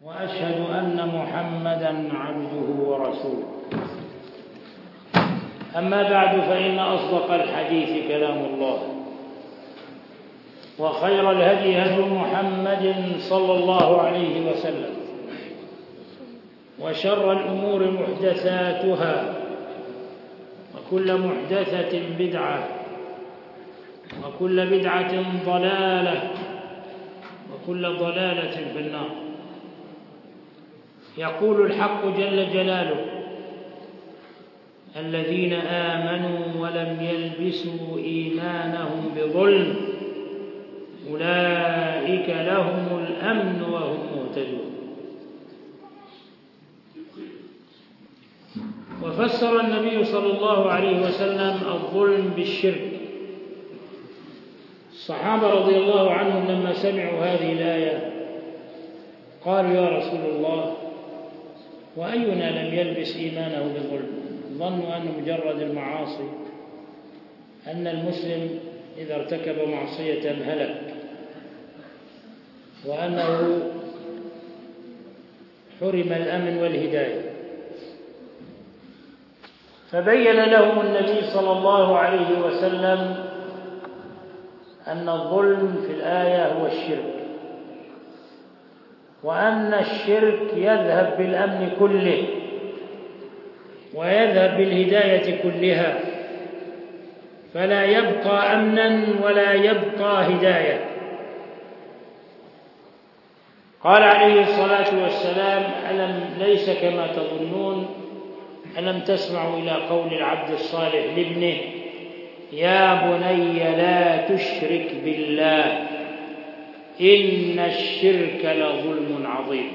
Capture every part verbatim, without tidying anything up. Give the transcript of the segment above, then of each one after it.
وأشهد أن محمدًا عبده ورسوله. أما بعد، فإن أصدق الحديث كلام الله، وخير الهدي هدي محمد صلى الله عليه وسلم، وشر الأمور محدثاتها، وكل محدثة بدعة، وكل بدعة ضلالة، وكل ضلالة في النار. يقول الحق جل جلاله: الذين آمنوا ولم يلبسوا إيمانهم بظلم أولئك لهم الأمن وهم مهتدون. وفسر النبي صلى الله عليه وسلم الظلم بالشرك. الصحابة رضي الله عنهم لما سمعوا هذه الآية قالوا: يا رسول الله، وأينا لم يلبس إيمانه بظلم؟ ظنوا أن مجرد المعاصي، أن المسلم إذا ارتكب معصية هلك، وأنه حرم الأمن والهداية. فبين لهم النبي صلى الله عليه وسلم أن الظلم في الآية هو الشرك، وأن الشرك يذهب بالأمن كله ويذهب بالهداية كلها، فلا يبقى أمنا ولا يبقى هداية. قال عليه الصلاة والسلام: ألم ليس كما تظنون، ألم تسمعوا إلى قول العبد الصالح لابنه: يا بني لا تشرك بالله إن الشرك لظلم عظيم.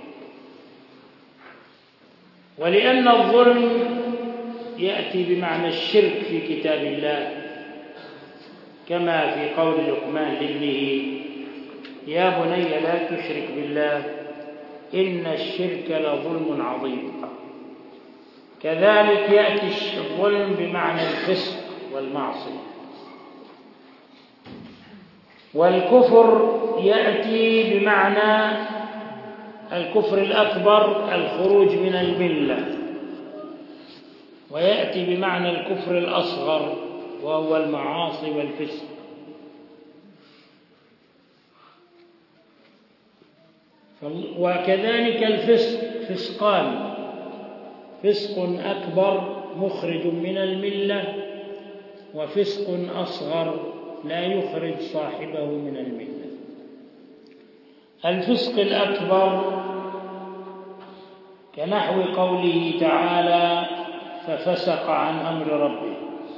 ولأن الظلم يأتي بمعنى الشرك في كتاب الله، كما في قول لقمان لابنه: يا بني لا تشرك بالله إن الشرك لظلم عظيم. كذلك يأتي الظلم بمعنى الفسق والمعصية. والكفر يأتي بمعنى الكفر الأكبر، الخروج من الملة، ويأتي بمعنى الكفر الأصغر وهو المعاصي والفسق. وكذلك الفسق فسقان: فسق أكبر مخرج من الملة، وفسق أصغر لا يخرج صاحبه من الملة. الفسق الأكبر كنحو قوله تعالى: ففسق عن أمر ربه،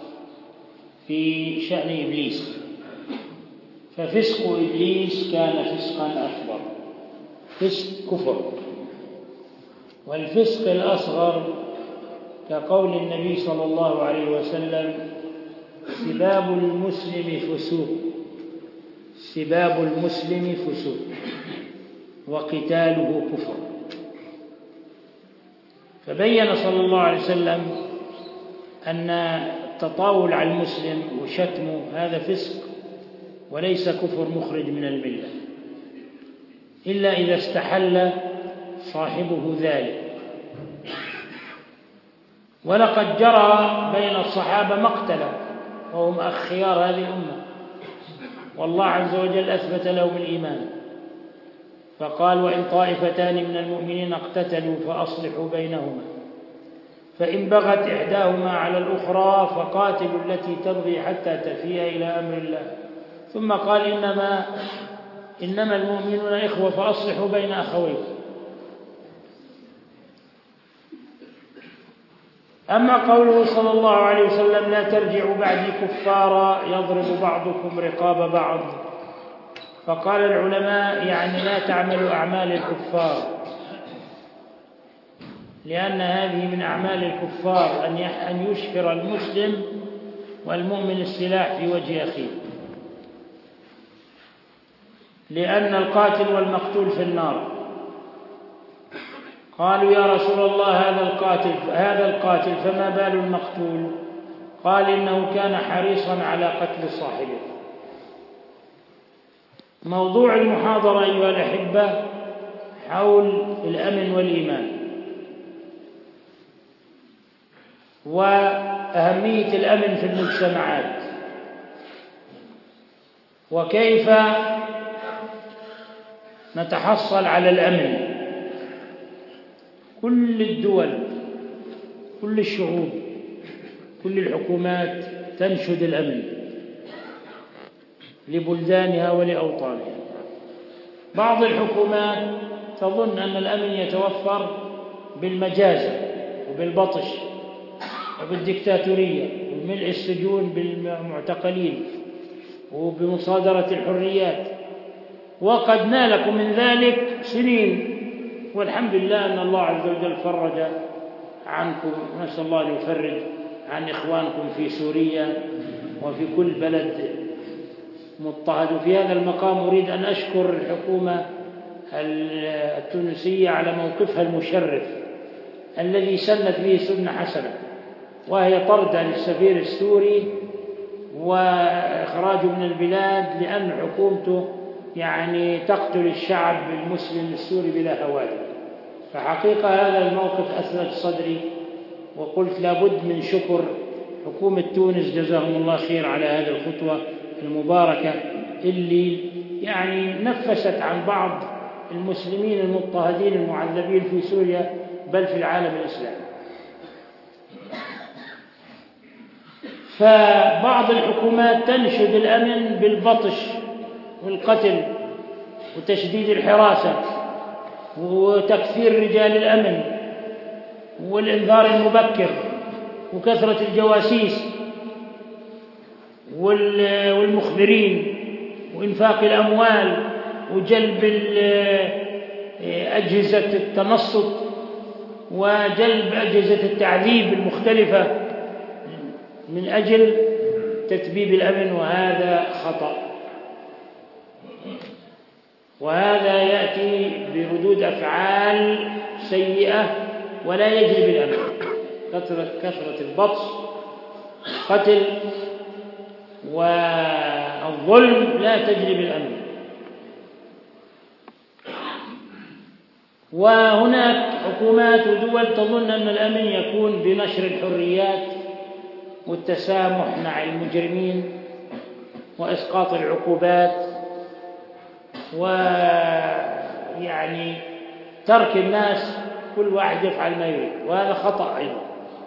في شأن إبليس. ففسق إبليس كان فسقا أكبر، فسق كفر. والفسق الأصغر كقول النبي صلى الله عليه وسلم: سباب المسلم فسوق، سباب المسلم فسوق وقتاله كفر. فبين صلى الله عليه وسلم أن التطاول على المسلم وشتمه هذا فسق وليس كفر مخرج من الملة، إلا إذا استحل صاحبه ذلك. ولقد جرى بين الصحابة مقتلا وهم أخيار هذه الأمة، والله عز وجل أثبت لهم الإيمان، فقال: وإن طائفتان من المؤمنين اقتتلوا فأصلحوا بينهما، فإن بغت إحداهما على الأخرى فقاتلوا التي تبغي حتى تفيء إلى أمر الله، ثم قال: إنما إنما المؤمنون إخوة فأصلحوا بين أخويكم. أما قوله صلى الله عليه وسلم: لا ترجعوا بعدي كفارا يضرب بعضكم رقاب بعض، فقال العلماء: يعني لا تعملوا أعمال الكفار، لأن هذه من أعمال الكفار أن يشهر المسلم والمؤمن السلاح في وجه أخيه، لأن القاتل والمقتول في النار. قالوا: يا رسول الله، هذا القاتل هذا القاتل فما بال المقتول؟ قال: إنه كان حريصا على قتل صاحبه. موضوع المحاضرة أيها الأحبة حول الأمن والإيمان وأهمية الأمن في المجتمعات، وكيف نتحصل على الأمن. كل الدول، كل الشعوب، كل الحكومات تنشد الأمن لبلدانها ولأوطانها. بعض الحكومات تظن أن الأمن يتوفر بالمجازر وبالبطش وبالدكتاتورية وبملء السجون بالمعتقلين وبمصادرة الحريات، وقد نالكم من ذلك سنين، والحمد لله أن الله عز وجل فرج عنكم، ونسأل الله أن يفرج عن إخوانكم في سوريا وفي كل بلد مضطهد. وفي هذا المقام أريد أن أشكر الحكومة التونسية على موقفها المشرف الذي سنت به سنة حسنة، وهي طرد السفير السوري وإخراجه من البلاد لأن حكومته يعني تقتل الشعب المسلم السوري بلا هوادة. فحقيقة هذا الموقف أثلج صدري، وقلت لابد من شكر حكومة تونس جزاهم الله خير على هذه الخطوة المباركة اللي يعني نفست عن بعض المسلمين المضطهدين المعذبين في سوريا بل في العالم الإسلامي. فبعض الحكومات تنشد الأمن بالبطش والقتل وتشديد الحراسة وتكثير رجال الأمن والإنذار المبكر وكثرة الجواسيس والمخبرين وإنفاق الأموال وجلب أجهزة التنصت وجلب أجهزة التعذيب المختلفة من أجل تثبيب الأمن، وهذا خطأ، وهذا يأتي بردود أفعال سيئة ولا يجلب الأمن. كثرة كثرة البطش قتل والظلم لا تجلب الأمن. وهناك حكومات ودول تظن أن الأمن يكون بنشر الحريات والتسامح مع المجرمين وإسقاط العقوبات ويعني ترك الناس كل واحد يفعل ما يريد، وهذا خطأ أيضا.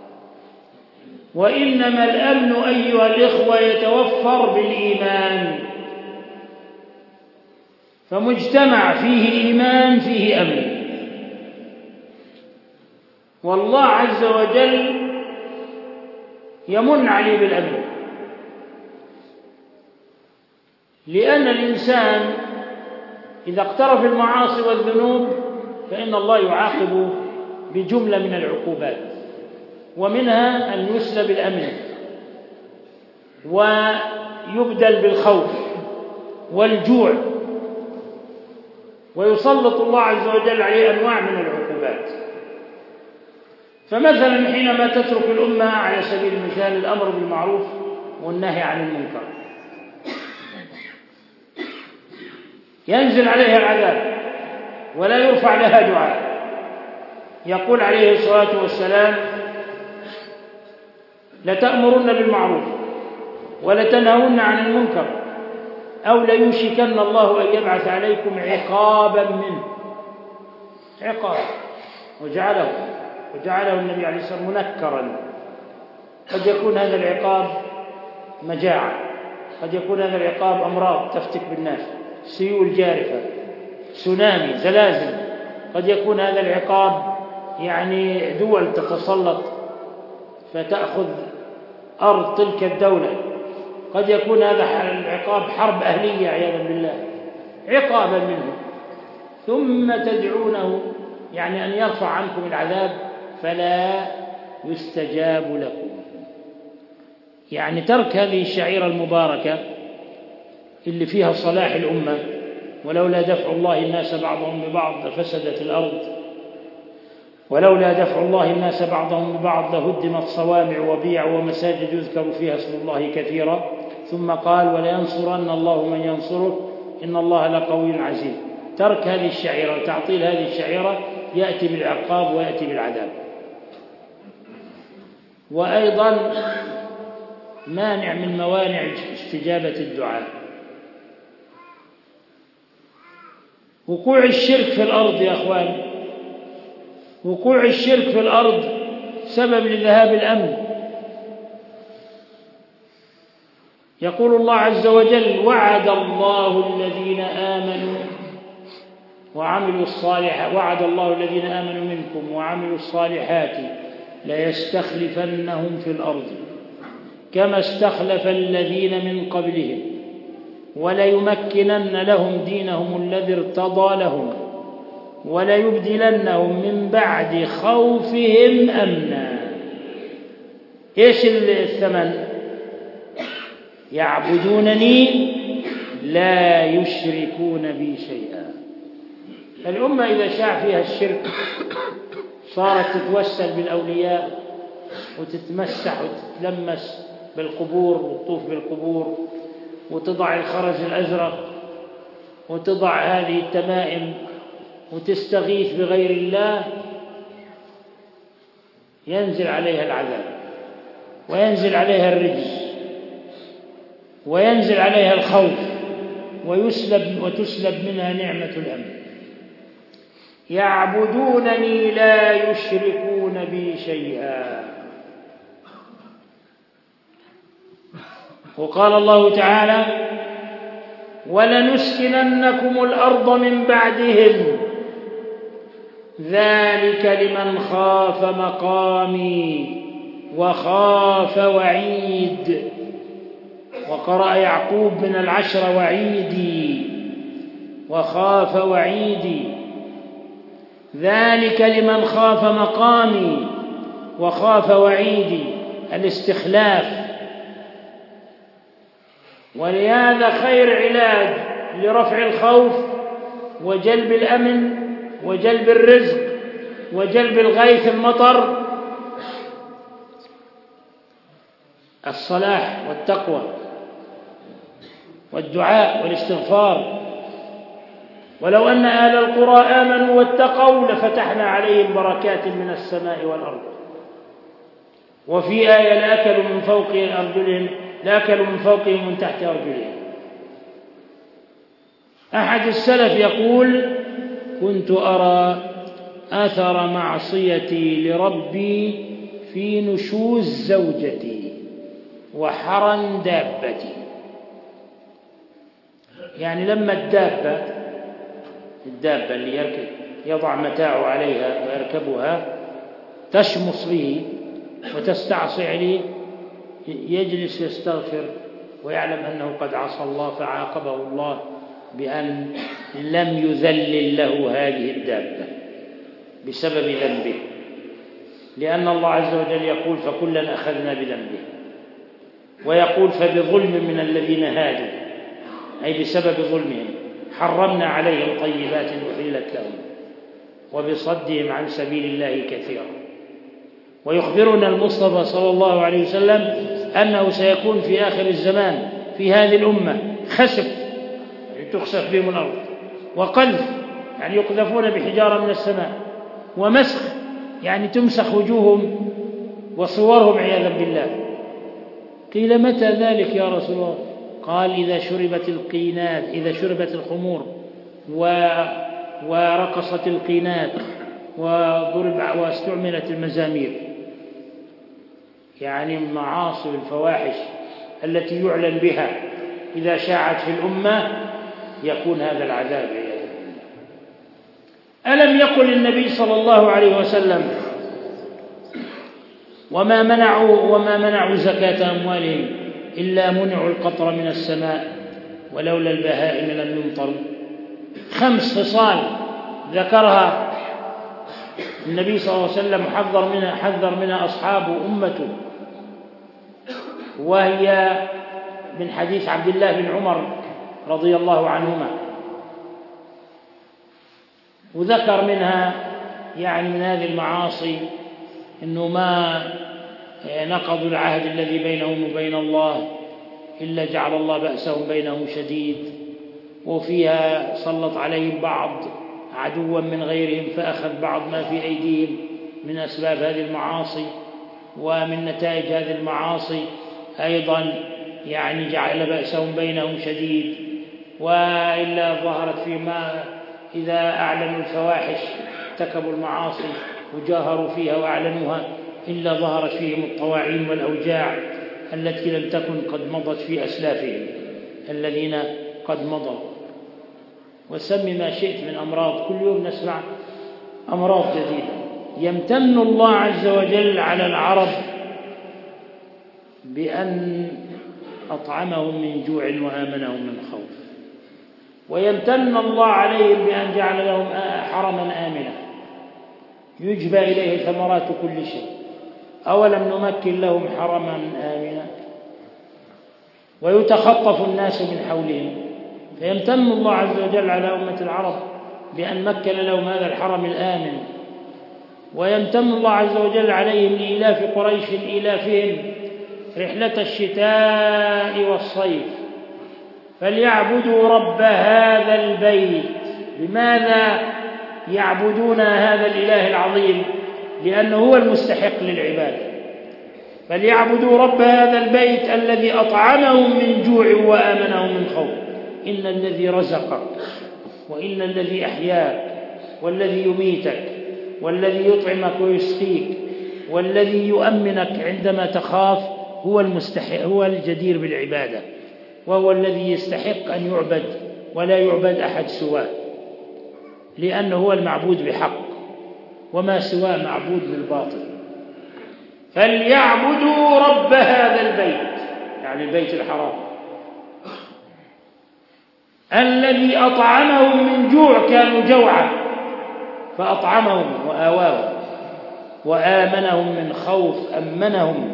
وإنما الأمن أيها الإخوة يتوفر بالإيمان، فمجتمع فيه إيمان فيه أمن. والله عز وجل يمن عليه بالأمن، لأن الإنسان إذا اقترف المعاصي والذنوب فإن الله يعاقب بجملة من العقوبات، ومنها أن يسلب الأمن ويبدل بالخوف والجوع، ويسلط الله عز وجل عليه أنواع من العقوبات. فمثلا حينما تترك الأمة على سبيل المثال الأمر بالمعروف والنهي عن المنكر ينزل عليها العذاب ولا يرفع لها دعاء. يقول عليه الصلاة والسلام: لتأمرن بالمعروف ولتنهون عن المنكر أو ليوشكن الله أن يبعث عليكم عقابا منه. عقاب، وجعله وجعله النبي عليه الصلاة والسلام منكرا. قد يكون هذا العقاب مجاعة، قد يكون هذا العقاب أمراض تفتك بالناس، سيول جارفة، سونامي، زلازل. قد يكون هذا العقاب يعني دول تتسلط فتأخذ أرض تلك الدولة. قد يكون هذا العقاب حرب أهلية عياذا بالله، عقابا منه. ثم تدعونه يعني أن يرفع عنكم العذاب فلا يستجاب لكم. يعني ترك هذه الشعيرة المباركة اللي فيها صلاح الأمة، ولولا دفع الله الناس بعضهم ببعض لفسدت الأرض، ولولا دفع الله الناس بعضهم ببعض لهدمت صوامع وبيع ومساجد يذكر فيها اسم الله كثيرا. ثم قال: ولينصرن الله من ينصره إن الله لقوي عزيز. ترك هذه الشعيرة وتعطيل هذه الشعيرة يأتي بالعقاب ويأتي بالعذاب. وأيضا مانع من موانع استجابة الدعاء وقوع الشرك في الأرض. يا أخوان، وقوع الشرك في الأرض سبب لذهاب الأمن. يقول الله عز وجل: وعد الله الذين آمنوا وعملوا الصالحات وعد الله الذين آمنوا منكم وعملوا الصالحات ليستخلفنهم في الأرض كما استخلف الذين من قبلهم وليمكنن لهم دينهم الذي ارتضى لهم وليبدلنهم من بعد خوفهم أمنا. إيش الثمن؟ يعبدونني لا يشركون بي شيئا. الأمة إذا شاع فيها الشرك صارت تتوسل بالأولياء وتتمسح وتتلمس بالقبور وتطوف بالقبور وتضع الخرز الأزرق وتضع هذه التمائم وتستغيث بغير الله، ينزل عليها العذاب وينزل عليها الرجس وينزل عليها الخوف ويسلب وتسلب منها نعمة الأمن. يعبدونني لا يشركون بي شيئا. وقال الله تعالى: ولنسكننكم الأرض من بعدهم ذلك لمن خاف مقامي وخاف وعيد. وقرأ يعقوب من العشر وعيدي وخاف وعيدي. ذلك لمن خاف مقامي وخاف وعيدي، الاستخلاف. ولهذا خير علاج لرفع الخوف وجلب الأمن وجلب الرزق وجلب الغيث المطر الصلاح والتقوى والدعاء والاستغفار. ولو أن أهل القرى آمنوا واتقوا لفتحنا عليهم بركات من السماء والأرض. وفي آية: لأكلوا من فوق أرجلهم لأكلوا من فوقهم ومن تحت أرجلهم. أحد السلف يقول: كنت أرى أثر معصيتي لربي في نشوز زوجتي وحرن دابتي. يعني لما الدابة الدابة اللي يركب يضع متاعه عليها ويركبها تشمص به وتستعصي عليه، يجلس يستغفر ويعلم أنه قد عصى الله فعاقبه الله بأن لم يذلل له هذه الدابة بسبب ذنبه، لأن الله عز وجل يقول: فكلا أخذنا بذنبه. ويقول: فبظلم من الذين هادوا، أي بسبب ظلمهم حرمنا عليهم طيبات أحلت لهم وبصدهم عن سبيل الله كثيرا. ويخبرنا المصطفى صلى الله عليه وسلم أنه سيكون في آخر الزمان في هذه الأمة خسف، يعني تخسف بهم الأرض، وقذف يعني يقذفون بحجارة من السماء، ومسخ يعني تمسخ وجوههم وصورهم عياذا بالله. قيل: متى ذلك يا رسول الله؟ قال: إذا شربت القينات إذا شربت الخمور و... ورقصت القينات وضرب واستعملت المزامير، يعني المعاصي والفواحش التي يعلن بها إذا شاعت في الأمة يكون هذا العذاب. ألم يقل النبي صلى الله عليه وسلم: وما منعوا وما منعوا زكاة أموالهم إلا منعوا القطر من السماء ولولا البهائم لم يمطروا. خمس خصال ذكرها النبي صلى الله عليه وسلم حذر منها حذر منها أصحابه أمته، وهي من حديث عبد الله بن عمر رضي الله عنهما. وذكر منها يعني من هذه المعاصي إنه ما نقضوا العهد الذي بينهم وبين الله إلا جعل الله بأسهم بينهم شديد، وفيها سلط عليهم بعض عدوا من غيرهم فأخذ بعض ما في أيديهم من أسباب هذه المعاصي، ومن نتائج هذه المعاصي أيضا يعني جعل بأسهم بينهم شديد. وإلا ظهرت فيما إذا أعلنوا الفواحش ارتكبوا المعاصي وجاهروا فيها وأعلنوها، إلا ظهرت فيهم الطواعين والأوجاع التي لم تكن قد مضت في أسلافهم الذين قد مضوا. وسمي ما شئت من أمراض، كل يوم نسمع أمراض جديدة. يمتن الله عز وجل على العرب بأن أطعمهم من جوع وآمنهم من خوف، ويمتن الله عليهم بأن جعل لهم حرما آمنا يجبى إليه ثمرات كل شيء. أولم نمكن لهم حرما آمنا ويتخطف الناس من حولهم. فيمتن الله عز وجل على أمة العرب بأن مكن لهم هذا الحرم الآمن، ويمتن الله عز وجل عليهم لإيلاف قريش إيلافهم رحلة الشتاء والصيف، فليعبدوا رب هذا البيت. لماذا يعبدون هذا الإله العظيم؟ لأنه هو المستحق للعبادة. فليعبدوا رب هذا البيت الذي أطعمهم من جوع وآمنهم من خوف. إن الذي رزقك وإن الذي أحياك والذي يميتك والذي يطعمك ويسقيك والذي يؤمنك عندما تخاف هو المستحق، هو الجدير بالعبادة، وهو الذي يستحق أن يعبد ولا يعبد أحد سواه، لأنه هو المعبود بحق وما سواه معبود بالباطل. فليعبدوا رب هذا البيت، يعني البيت الحرام، الذي أطعمهم من جوع، كانوا جوعا فأطعمهم وآواهم، وآمنهم من خوف، أمنهم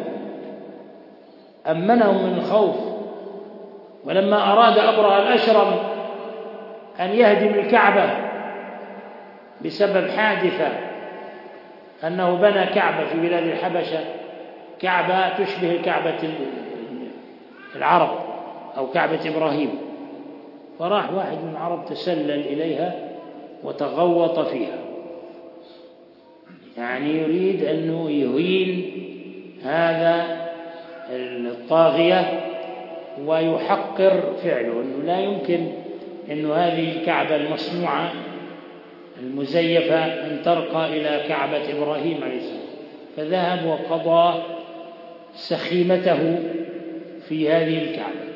أمنهم من خوف. ولما أراد أبرهة الأشرم أن يهدم الكعبة بسبب حادثة أنه بنى كعبة في بلاد الحبشة، كعبة تشبه كعبة العرب أو كعبة إبراهيم، فراح واحد من العرب تسلل إليها وتغوط فيها، يعني يريد أنه يهين هذا الطاغية ويحقر فعله، أنه لا يمكن أن هذه الكعبة المصنوعة المزيفة أن ترقى إلى كعبة إبراهيم عليه السلام. فذهب وقضى سخيمته في هذه الكعبة.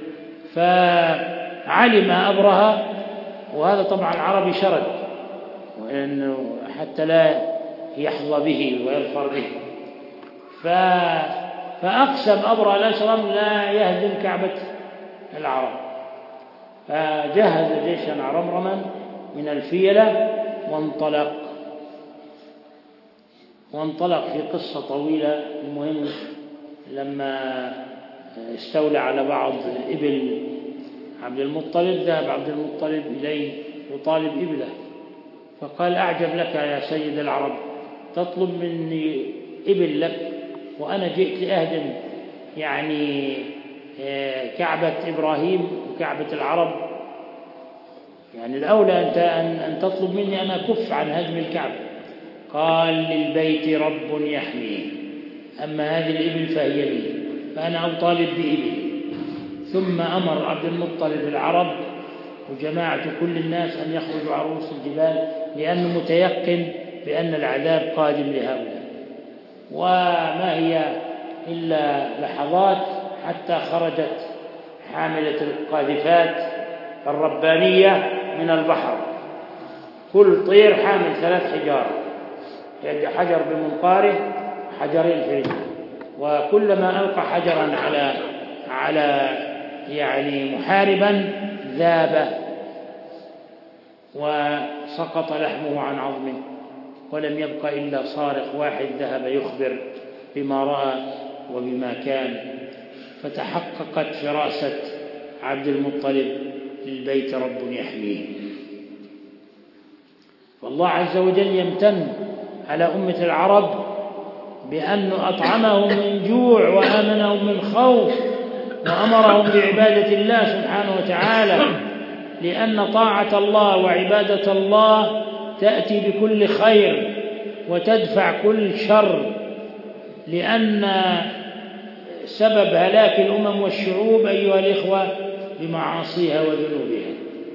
فعلم أبرهة، وهذا طبعا عربي شرد، وأنه حتى لا يحظى به ويظفر به، فأقسم أبرهة الأشرم لا يهدم كعبة العرب، فجهز جيشا عرمرما من الفيلة وانطلق وانطلق في قصة طويلة. المهم لما استولى على بعض إبل عبد المطلب، ذهب عبد المطلب إليه يطالب إبله، فقال: أعجب لك يا سيد العرب، تطلب مني إبل لك وأنا جئت لأهدم يعني كعبة إبراهيم وكعبة العرب، يعني الأولى أنت أن تطلب مني أن أكف عن هدم الكعبة. قال: للبيت رب يحميه، أما هذه الإبل فهي لي، فأنا أطالب بإبل. ثم أمر عبد المطلب العرب وجماعة كل الناس أن يخرجوا على رؤوس الجبال، لأنه متيقن بأن العذاب قادم لهؤلاء. وما هي إلا لحظات حتى خرجت حاملة القاذفات الربانية من البحر، كل طير حامل ثلاث حجار، حجر بمنقاره وحجرين في رجله، وكلما ألقى حجرا على على يعني محاربا ذاب وسقط لحمه عن عظمه، ولم يبق إلا صارخ واحد ذهب يخبر بما رأى وبما كان. فتحققت فراسة عبد المطلب: للبيت رب يحميه. والله عز وجل يمتن على أمة العرب بأنه أطعمهم من جوع وآمنهم من خوف وأمرهم بعبادة الله سبحانه وتعالى. لأن طاعة الله وعبادة الله تأتي بكل خير وتدفع كل شر، لأن سبب هلاك الأمم والشعوب أيها الإخوة بمعاصيها وذنوبها.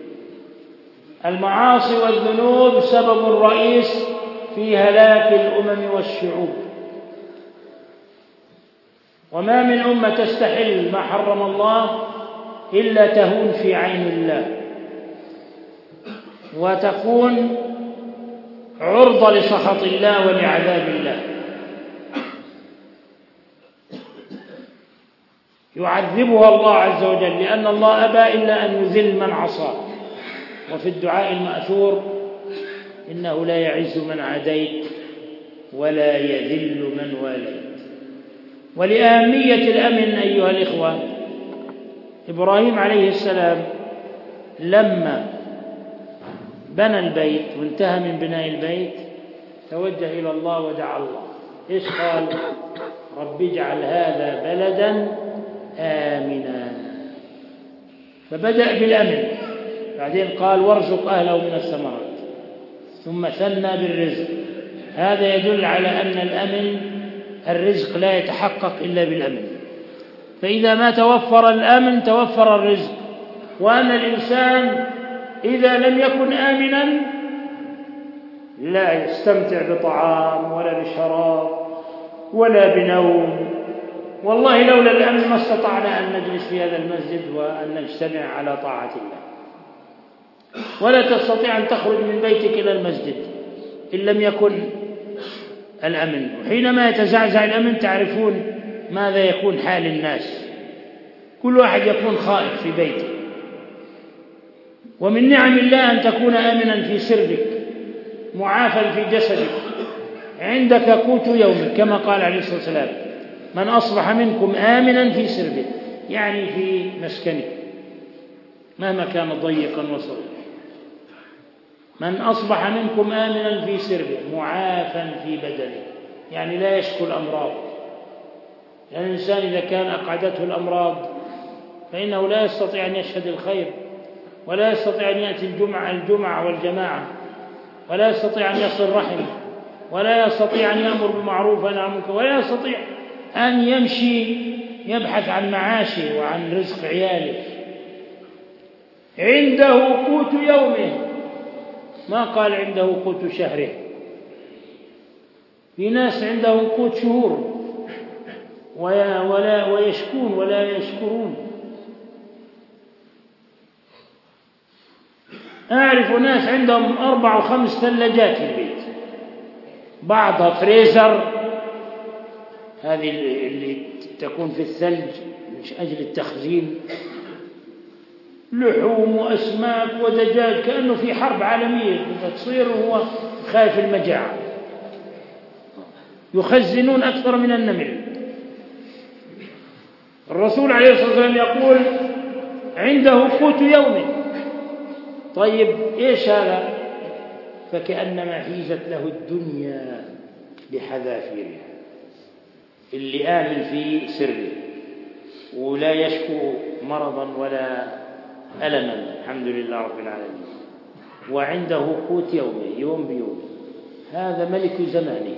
المعاصي والذنوب سبب رئيس في هلاك الأمم والشعوب. وما من أمة تستحل ما حرم الله إلا تهون في عين الله وتكون عرضة لسخط الله ولعذاب الله. يعذبها الله عز وجل لأن الله أبى إلا أن يذل من عصاه. وفي الدعاء المأثور: إنه لا يعز من عاديت ولا يذل من واليت. ولأهمية الأمن أيها الإخوة، إبراهيم عليه السلام لما بنى البيت وانتهى من بناء البيت توجه إلى الله ودعا الله. إيش قال؟ رب اجعل هذا بلدا آمنا. فبدأ بالأمن، بعدين قال وارزق أهله من الثمرات، ثم ثنى بالرزق. هذا يدل على أن الأمن الرزق لا يتحقق إلا بالأمن. فإذا ما توفر الأمن توفر الرزق. وأن الإنسان إذا لم يكن آمنا لا يستمتع بطعام ولا بشراب ولا بنوم. والله لولا الأمن ما استطعنا أن نجلس في هذا المسجد وأن نجتمع على طاعة الله. ولا تستطيع أن تخرج من بيتك إلى المسجد إن لم يكن الأمن. وحينما يتزعزع الأمن تعرفون ماذا يكون حال الناس. كل واحد يكون خائف في بيته. ومن نعم الله أن تكون آمنا في سربك، معافى في جسدك، عندك قوت يومك، كما قال عليه الصلاة والسلام: من أصبح منكم آمنا في سربه، يعني في مسكنه مهما كان ضيقا وصغيرا. من أصبح منكم آمنا في سربه معافى في بدنه، يعني لا يشكو الأمراض. لأن الإنسان إذا كان أقعدته الأمراض فإنه لا يستطيع أن يشهد الخير، ولا يستطيع أن يأتي الجمعة الجمعة والجماعة، ولا يستطيع أن يصل رحمه، ولا يستطيع أن يأمر بالمعروف وينهى عن المنكر، ولا يستطيع أن يمشي يبحث عن معاشه وعن رزق عياله. عنده قوت يومه، ما قال عنده قوت شهره. في ناس عندهم قوت شهور ولا ويشكون ولا يشكرون. أعرف ناس عندهم أربع وخمس ثلاجات في البيت، بعضها فريزر، هذه اللي تكون في الثلج من أجل التخزين، لحوم وأسماك ودجاج، كأنه في حرب عالمية تصير وهو خايف المجاعة. يخزنون أكثر من النمل. الرسول عليه الصلاة والسلام يقول عنده قوت يومه. طيب إيش هذا؟ فكأنما حيزت له الدنيا بحذافيرها. اللي آمن في سره ولا يشكو مرضا ولا ألما، الحمد لله رب العالمين، وعنده قوت يومه يوم بيوم، هذا ملك زمانه.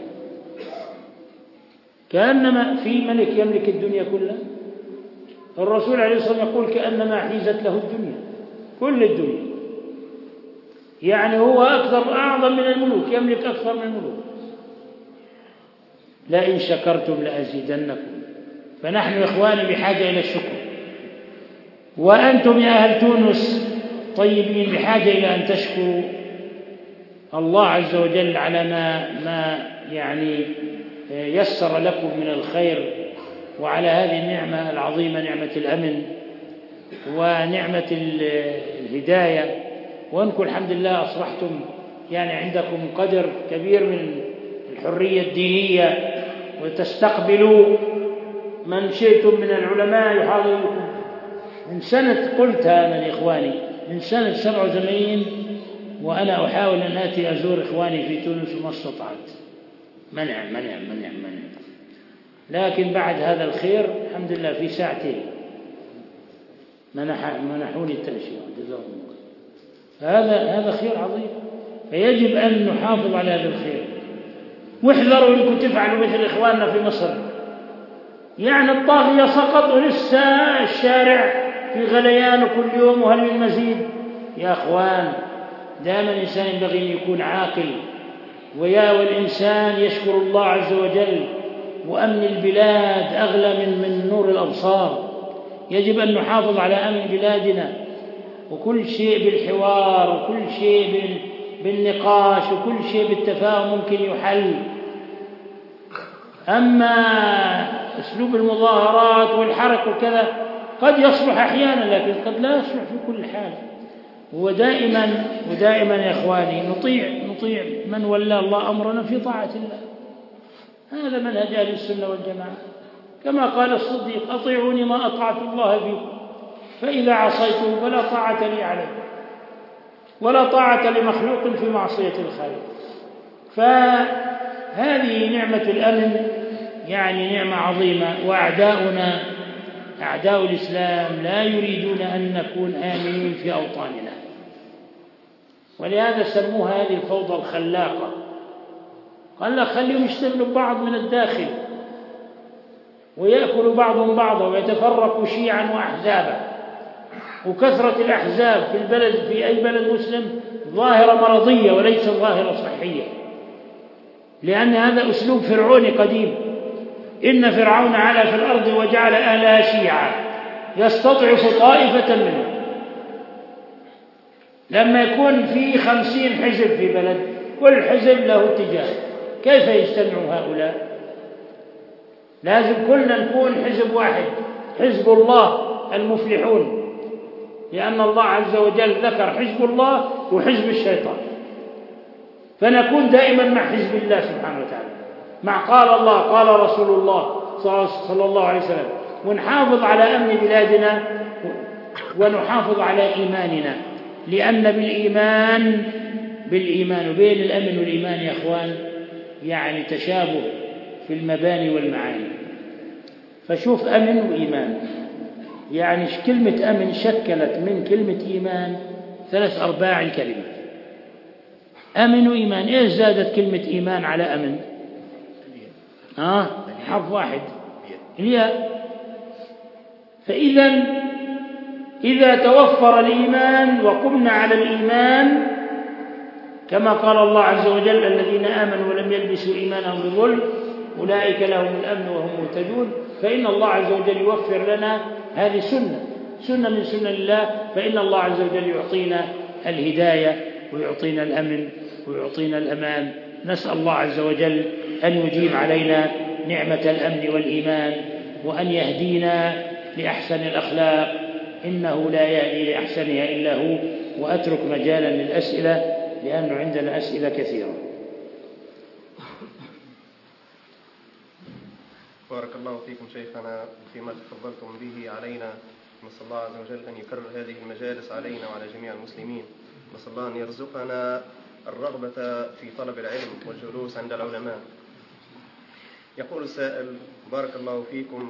كأنما في ملك يملك الدنيا كلها. الرسول عليه الصلاة والسلام يقول كأنما حيزت له الدنيا، كل الدنيا، يعني هو أكثر أعظم من الملوك، يملك أكثر من الملوك. لئن شكرتم لأزيدنكم. فنحن إخواني بحاجة إلى الشكر، وأنتم يا أهل تونس طيبين بحاجة إلى أن تشكروا الله عز وجل على ما ما يعني يسر لكم من الخير، وعلى هذه النعمة العظيمة، نعمة الأمن ونعمة الهداية. وأنكم الحمد لله أصبحتم يعني عندكم قدر كبير من الحرية الدينية، وتستقبلوا من شئتم من العلماء يحاضركم. من سنة قلت أنا لإخواني من سنة سبعة وثمانين وأنا أحاول أن آتي أزور إخواني في تونس وما استطعت، منع منع منع منع لكن بعد هذا الخير الحمد لله في ساعتين منح منحوني التأشيرة، جزاهم الله. هذا هذا خير عظيم، فيجب أن نحافظ على هذا الخير. واحذروا إنكم تفعلوا مثل إخواننا في مصر، يعني الطاغية سقط ولسه الشارع في غليان كل يوم وهل من مزيد. يا أخوان، دائما الإنسان ينبغي أن يكون عاقل، ويا والإنسان يشكر الله عز وجل، وأمن البلاد أغلى من من نور الأبصار. يجب أن نحافظ على أمن بلادنا، وكل شيء بالحوار، وكل شيء بالنقاش، وكل شيء بالتفاهم ممكن يحل. أما أسلوب المظاهرات والحرق وكذا قد يصلح أحيانا، لكن قد لا يصلح في كل حال. ودائما ودائما يا إخواني نطيع نطيع من ولى الله أمرنا في طاعة الله. هذا منهج أهل السنة والجماعة، كما قال الصديق: أطيعوني ما أطعت الله فيكم، فإذا عصيته فلا طاعة لي عليكم، ولا طاعة لمخلوق في معصية الخالق. فهذه نعمة الأمن يعني نعمة عظيمة، وأعداؤنا أعداء الإسلام لا يريدون أن نكون آمنين في أوطاننا، ولهذا سموها هذه الفوضى الخلاقة. قال لك خليهم يشتغلوا بعض من الداخل، ويأكلوا بعضهم بعضا، ويتفرقوا شيعا وأحزابا. وكثرة الأحزاب في البلد، في أي بلد مسلم، ظاهرة مرضية وليس ظاهرة صحية، لأن هذا أسلوب فرعوني قديم. إن فرعون علا في الأرض وجعل أهلها شيعا يستضعف طائفة منهم. لما يكون في خمسين حزب في بلد، كل حزب له اتجاه، كيف يجتمع هؤلاء؟ لازم كلنا نكون حزب واحد، حزب الله المفلحون، لأن الله عز وجل ذكر حزب الله وحزب الشيطان، فنكون دائما مع حزب الله سبحانه وتعالى، مع قال الله قال رسول الله صلى الله عليه وسلم، ونحافظ على أمن بلادنا ونحافظ على إيماننا، لأن بالإيمان بالإيمان وبين الأمن والإيمان يا أخوان يعني تشابه في المباني والمعاني. فشوف أمن وإيمان، يعني كلمة أمن شكلت من كلمة إيمان ثلاث أرباع الكلمة. أمن وإيمان، إيش زادت كلمة إيمان على أمن؟ آه حرف واحد، الياء. فإذا إذا توفر الإيمان وقمنا على الإيمان كما قال الله عز وجل: الذين آمنوا ولم يلبسوا إيمانهم بظلم أولئك لهم الأمن وهم مهتدون. فإن الله عز وجل يوفر لنا هذه سنة سنة من سنن الله، فإن الله عز وجل يعطينا الهداية ويعطينا الأمن ويعطينا الأمان. نسأل الله عز وجل أن يجيب علينا نعمة الأمن والإيمان، وأن يهدينا لأحسن الأخلاق، إنه لا يهدي لأحسنها إلا هو. وأترك مجالا للأسئلة لأنه عندنا أسئلة كثيرة. بارك الله فيكم شيخنا فيما تفضلتم به علينا. نسأل الله عز وجل أن يكرر هذه المجالس علينا وعلى جميع المسلمين. نسأل الله أن يرزقنا الرغبة في طلب العلم والجلوس عند العلماء. يقول السائل: بارك الله فيكم،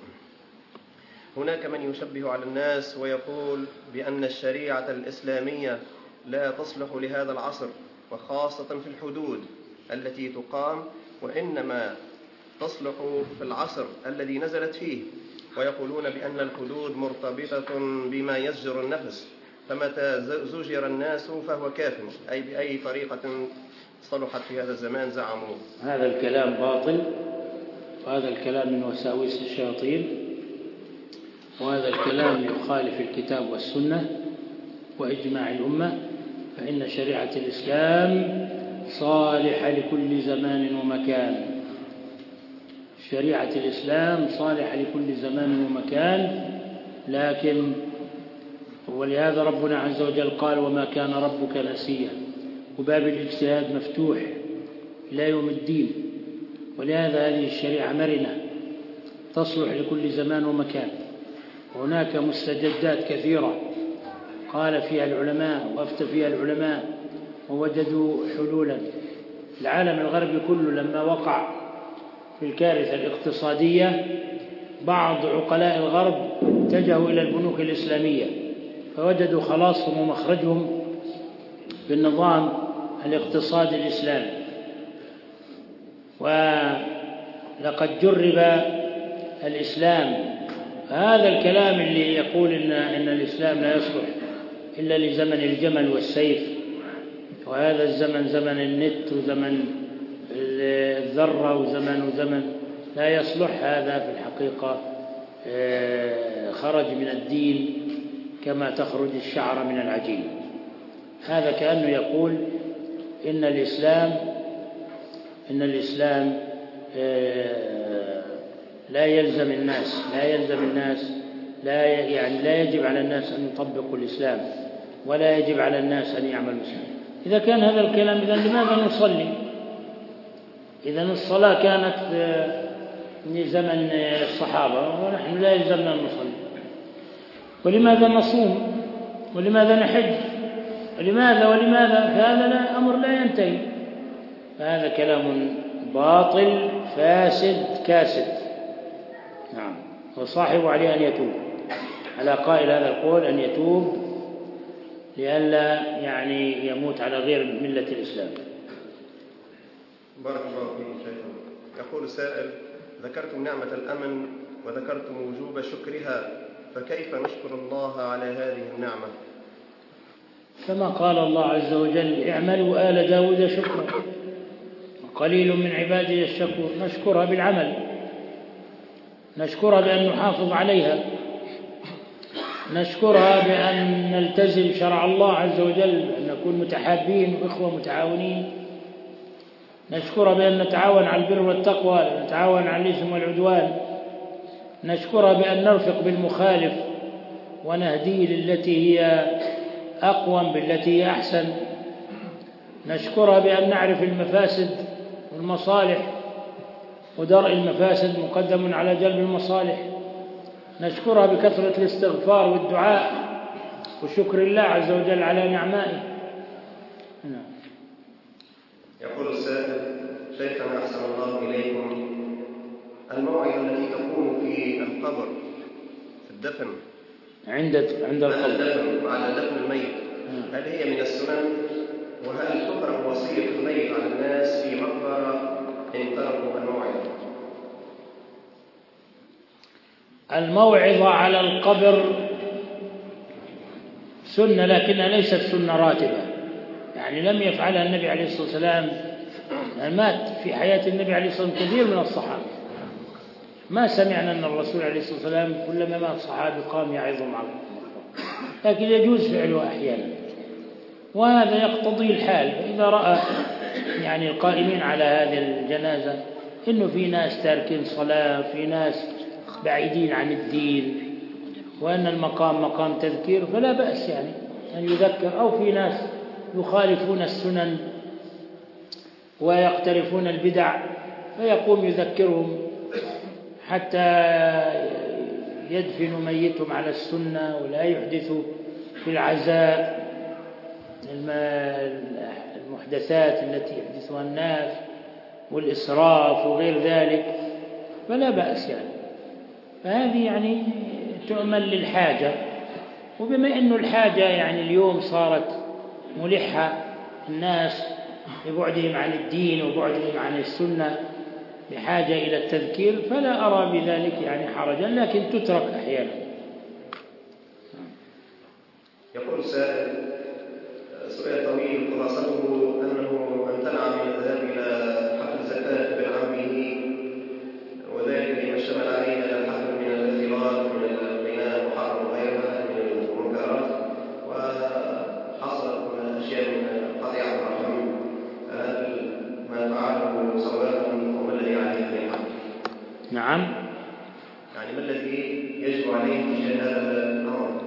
هناك من يشبه على الناس ويقول بأن الشريعة الإسلامية لا تصلح لهذا العصر، وخاصة في الحدود التي تقام، وإنما تصلح في العصر الذي نزلت فيه، ويقولون بأن الحدود مرتبطة بما يزجر النفس، فمتى زجر الناس فهو كاف، أي بأي طريقة صلحت في هذا الزمان زعموا. هذا الكلام باطل، وهذا الكلام من وساوس الشياطين، وهذا الكلام يخالف الكتاب والسنة وإجماع الأمة. فإن شريعة الإسلام صالحة لكل زمان ومكان. شريعة الإسلام صالحة لكل زمان ومكان، لكن ولهذا ربنا عز وجل قال: وما كان ربك نسيا. وباب الاجتهاد مفتوح إلى يوم الدين. ولهذا هذه الشريعة مرنة تصلح لكل زمان ومكان. وهناك مستجدات كثيرة قال فيها العلماء وأفتى فيها العلماء ووجدوا حلولا. العالم الغربي كله لما وقع في الكارثة الاقتصادية، بعض عقلاء الغرب اتجهوا إلى البنوك الإسلامية، فوجدوا خلاصهم ومخرجهم بالنظام الاقتصادي الإسلامي. ولقد جرب الإسلام. هذا الكلام اللي يقول إن, إن الإسلام لا يصلح إلا لزمن الجمل والسيف، وهذا الزمن زمن النت وزمن الذرة وزمن وزمن لا يصلح، هذا في الحقيقة خرج من الدين كما تخرج الشعر من العجين. هذا كأنه يقول إن الإسلام إن الإسلام لا يلزم الناس لا يلزم الناس لا يعني لا يجب على الناس أن يطبقوا الإسلام، ولا يجب على الناس أن يعملوا الإسلام. إذا كان هذا الكلام، إذا لماذا نصلي؟ إذا الصلاة كانت في زمن الصحابة ونحن لا يلزمنا أن نصلي. ولماذا نصوم؟ ولماذا نحج؟ ولماذا ولماذا فهذا لا أمر لا ينتهي. فهذا كلام باطل فاسد كاسد. نعم. وصاحبه عليه أن يتوب، على قائل هذا القول أن يتوب لئلا يعني يموت على غير ملة الإسلام. بارك الله فيك شيخنا. يقول سائل: ذكرتم نعمة الأمن وذكرتم وجوب شكرها، فكيف نشكر الله على هذه النعمة؟ كما قال الله عز وجل: اعملوا آل داود شكرا وقليل من عبادي الشكور. نشكرها بالعمل، نشكرها بأن نحافظ عليها، نشكرها بأن نلتزم شرع الله عز وجل، أن نكون متحابين وإخوة متعاونين، نشكرها بأن نتعاون على البر والتقوى، نتعاون على الإثم والعدوان، نشكرها بأن نرفق بالمخالف ونهديه للتي هي أقوم بالتي هي أحسن، نشكرها بأن نعرف المفاسد والمصالح، ودرء المفاسد مقدم على جلب المصالح، نشكرها بكثرة الاستغفار والدعاء وشكر الله عز وجل على نعمائه. يقول السائل: شيخنا أحسن الله إليكم، الموعظة التي تكون في القبر في الدفن عند عند القبر على دفن الميت، هل هي من السنن؟ وهل تقرأ وصية الميت على الناس في مقبرة إن تركوا الموعظة؟ الموعظة على القبر سنة، لكنها ليست سنة راتبة، يعني لم يفعلها النبي عليه الصلاة والسلام. مات في حياة النبي عليه الصلاة والسلام كثير من الصحابة، ما سمعنا أن الرسول عليه الصلاة والسلام كلما مات صحابي قام يعظهم على المقبرة، لكن يجوز فعله أحيانا، وهذا يقتضي الحال. فإذا رأى يعني القائمين على هذه الجنازة إنه في ناس تاركين صلاة، في ناس بعيدين عن الدين، وأن المقام مقام تذكير، فلا بأس يعني أن يذكر. أو في ناس يخالفون السنن ويقترفون البدع، فيقوم يذكرهم حتى يدفنوا ميتهم على السنة ولا يحدثوا في العزاء المحدثات التي يحدثها الناس والإسراف وغير ذلك، فلا بأس يعني. فهذه يعني تؤمل للحاجة، وبما أن الحاجة يعني اليوم صارت ملحة الناس ببعدهم عن الدين وبعدهم عن السنة بحاجة إلى التذكير، فلا أرى بذلك يعني حرجا، لكن تترك أحيانا. يقول سائل سؤال طويل خلاصته أنه امتنع من الذهاب إلى حفل زكاة ابن عمه، وذلك لما اشتمل عليه الحفل من الاختلاط ومن الغناء وحرم وغيرها من المنكرات، وحصلت أشياء من قطيعة الرحم. هل ما فعله سواء وما الذي عليه البيع؟ نعم، يعني ما الذي يجب عليه في هذا الأمر؟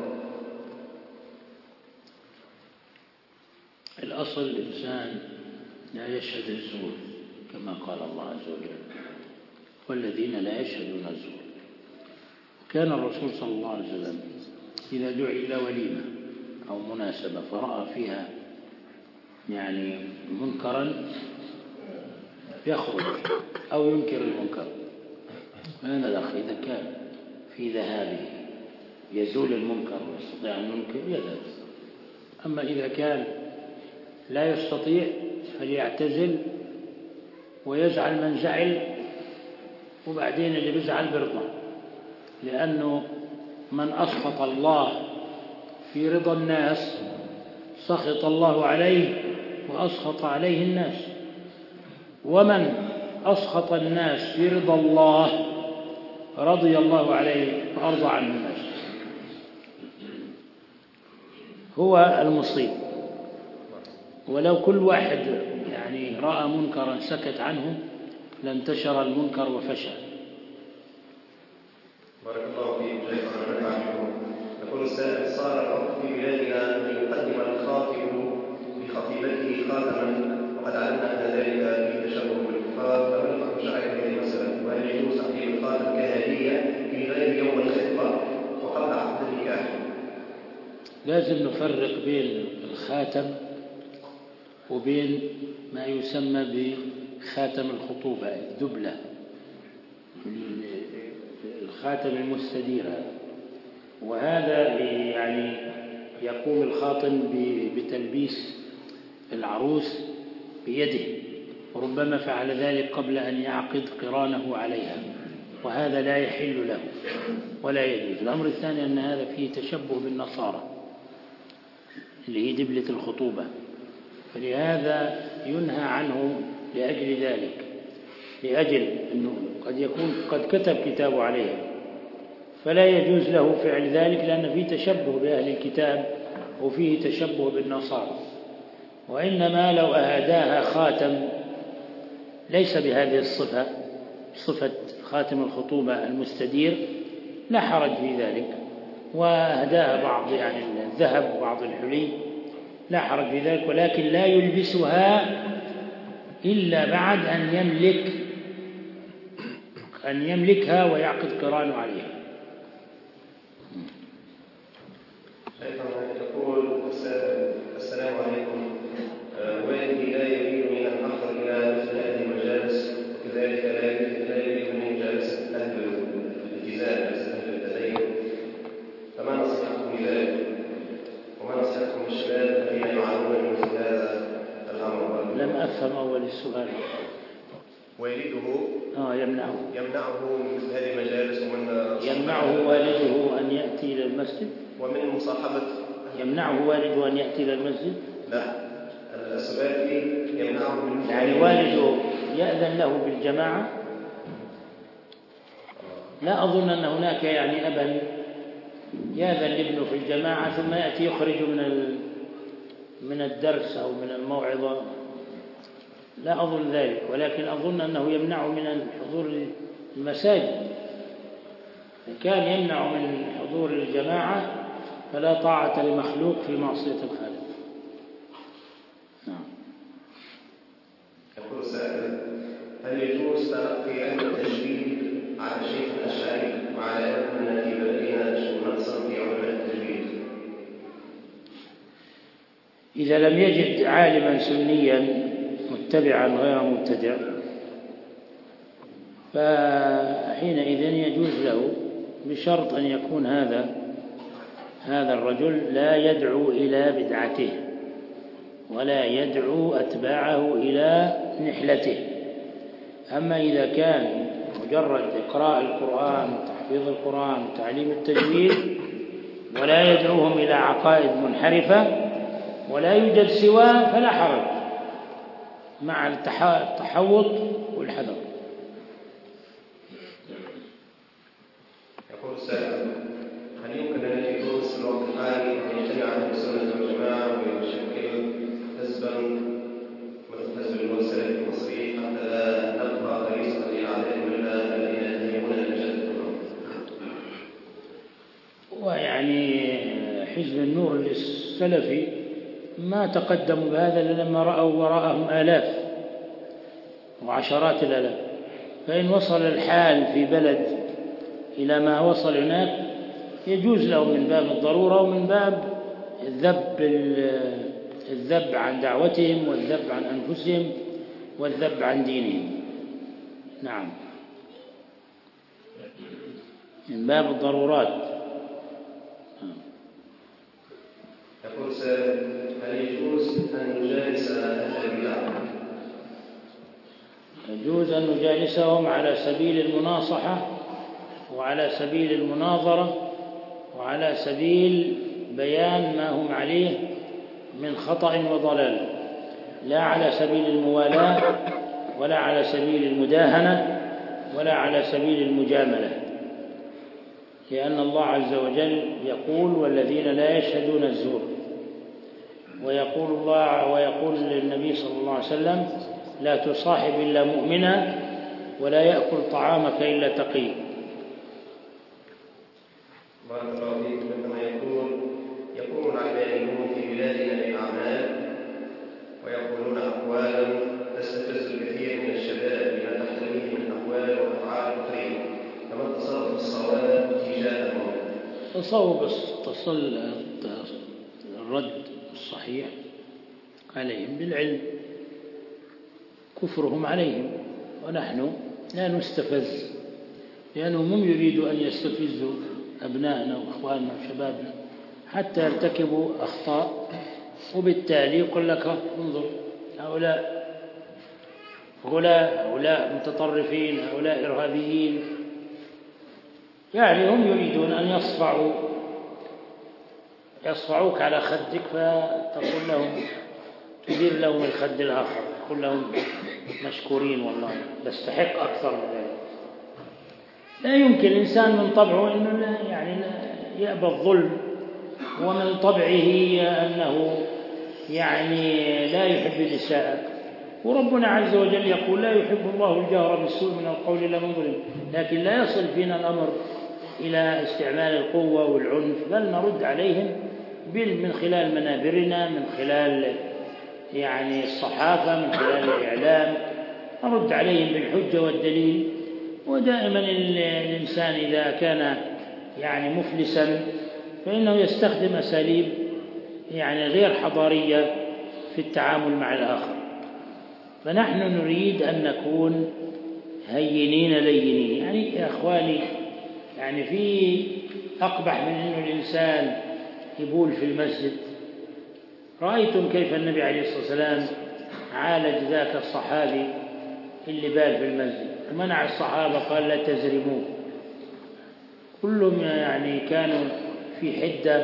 الأصل الإنسان لا يشهد الزور كما قال الله عز وجل: والذين لا يشهدون الزور. كان الرسول صلى الله عليه وسلم إذا دعي إلى وليمة أو مناسبة فرأى فيها يعني منكرا يخرج أو ينكر المنكر. هذا الأخ إذا كان في ذهابه يزول المنكر ويستطيع أن ينكر يذهب. أما إذا كان لا يستطيع فليعتزل ويزعل من زعل، وبعدين اللي بيزعل برضه، لأنه من أسخط الله في رضا الناس سخط الله عليه وأسخط عليه الناس، ومن أسخط الناس في رضا الله رضي الله عليه وأرضى عنه الناس. هو المصيب. ولو كل واحد يعني رأى منكرا سكت عنه لانتشر المنكر وفشل. بارك الله فيك جزاك الله خيرا. يقول السائل: صار العرف في بلادنا أن يقدم الخاطب لخطيبته خاتما، وقد علمنا أن ذلك في تشبه بالكفار، فما الفرق الشرعي في هذه المسألة؟ وهل يجوز تقديم الخاتم كهدية في غير يوم الخطبة وقبل عقد النكاح؟ لازم نفرق بين الخاتم وبين ما يسمى بخاتم الخطوبة، الدبلة، الخاتم المستدير، وهذا يعني يقوم الخاطب بتلبيس العروس بيده، وربما فعل ذلك قبل أن يعقد قرانه عليها، وهذا لا يحل له ولا يجوز. الأمر الثاني أن هذا فيه تشبه بالنصارى اللي هي دبلة الخطوبة، فلهذا ينهى عنه لأجل ذلك، لأجل أنه قد يكون قد كتب كتابه عليها، فلا يجوز له فعل ذلك، لأن فيه تشبه بأهل الكتاب وفيه تشبه بالنصارى. وإنما لو أهداها خاتم ليس بهذه الصفة، صفة خاتم الخطوبة المستدير، لا حرج في ذلك، وأهداها بعض يعني الذهب وبعض الحلي، لا حرج في ذلك، ولكن لا يلبسها إلا بعد أن يملك أن يملكها ويعقد قرانه عليها. يقول السلام عليكم، والدي لا يريد من أن أحضر إلى مثل هذه المجالس، وكذلك لا يريد من مجالس أهل الالتزام أهل التدين، فما نصيحتكم لذلك؟ وما نصيحتكم للشباب الذين يعانون من مثل هذا الأمر؟ لم أفهم أول السؤال. والده آه يمنعه يمنعه من مثل هذه المجالس، ومن يمنعه والده أن يأتي إلى المسجد، ومن مصاحبة يمنعه والده أن يأتي إلى المسجد. لا، السؤال يمنعه من يعني والده يأذن له بالجماعة؟ لا أظن أن هناك يعني أبا يأذن لابنه في الجماعة ثم يأتي يخرج من من الدرس أو من الموعظة، لا أظن ذلك، ولكن أظن أنه يمنع من حضور المساجد. إن كان يمنع من حضور الجماعة فلا طاعة لمخلوق في معصية الخالق. نعم. يقول السائل: هل يجوز تلقي علم التجويد على شيخ الأشعري وعلى أن في بلدنا نقصا في علماء التجويد؟ إذا لم يجد عالما سنيا متبعا غير مبتدع فحينئذ يجوز له، بشرط أن يكون هذا هذا الرجل لا يدعو إلى بدعته ولا يدعو أتباعه إلى نحلته. أما إذا كان مجرد إقراء القرآن وتحفيظ القرآن وتعليم التجويد ولا يدعوهم إلى عقائد منحرفة ولا يوجد سواه فلا حرج، مع التحوط والحذر. يقول السائل: هل يمكن أن في تونس في الوقت الحالي أن يجتمع أهل السنة والجماعة ويشكل حزبا مثل حزب المرسلات المصري حتى لا نبقى فريسة لأعداء الملة الذين يتهمون المجد؟ ويعني حزب النور السلفي ما تقدموا بهذا إلا لما رأوا وراءهم آلاف وعشرات الآلاف، فإن وصل الحال في بلد إلى ما وصل هناك يجوز لهم من باب الضرورة ومن باب الذب الذب عن دعوتهم والذب عن أنفسهم والذب عن دينهم. نعم، من باب الضرورات. يقول سائل: هل يجوز أن نجالس أهل البدع؟ يجوز أن نجالسهم على سبيل المناصحة وعلى سبيل المناظرة وعلى سبيل بيان ما هم عليه من خطأ وضلال، لا على سبيل الموالاة ولا على سبيل المداهنة ولا على سبيل المجاملة، لأن الله عز وجل يقول: والذين لا يشهدون الزور. ويقول الله ويقول للنبي صلى الله عليه وسلم: لا تصاحب إلا مؤمنا ولا يأكل طعامك إلا تقي. بارك الله فيكم. عندما يقول يقوم العلمانيون في بلادنا بالأعمال ويقولون أقوالا تستفز الكثير من الشباب بما تحتويه من أقوال وأفعال كثيرة، فما التصرف الصواب تجاههم؟ تصوب تصل الرد الصحيح عليهم بالعلم، كفرهم عليهم، ونحن لا نستفز، لأنهم هم يريدوا أن يستفزوا أبنائنا وأخواننا وشبابنا حتى يرتكبوا أخطاء، وبالتالي يقول لك: انظر هؤلاء غلاء، هؤلاء متطرفين، هؤلاء إرهابيين. يعني هم يريدون أن يصفعوا يصفعوك على خدك، فتقول لهم تدير لهم الخد الآخر، تقول لهم مشكورين والله تستحق أكثر من ذلك. لا يمكن الإنسان من طبعه أنه يعني يأبى الظلم، ومن طبعه أنه يعني لا يحب الإساءة، وربنا عز وجل يقول: لا يحب الله الجهر بالسوء من القول إلا من ظلم. لكن لا يصل فينا الأمر إلى استعمال القوة والعنف، بل نرد عليهم من خلال منابرنا، من خلال يعني الصحافة، من خلال الإعلام، نرد عليهم بالحجة والدليل. ودائما الإنسان إذا كان يعني مفلسا فإنه يستخدم أساليب يعني غير حضارية في التعامل مع الآخر. فنحن نريد أن نكون هينين لينين. يعني يا أخواني، يعني في أقبح من أن الإنسان يبول في المسجد. رأيتم كيف النبي عليه الصلاة والسلام عالج ذاك الصحابي اللي بال في المسجد، ومنع الصحابة قال: لا تزرموه. كلهم يعني كانوا في حدة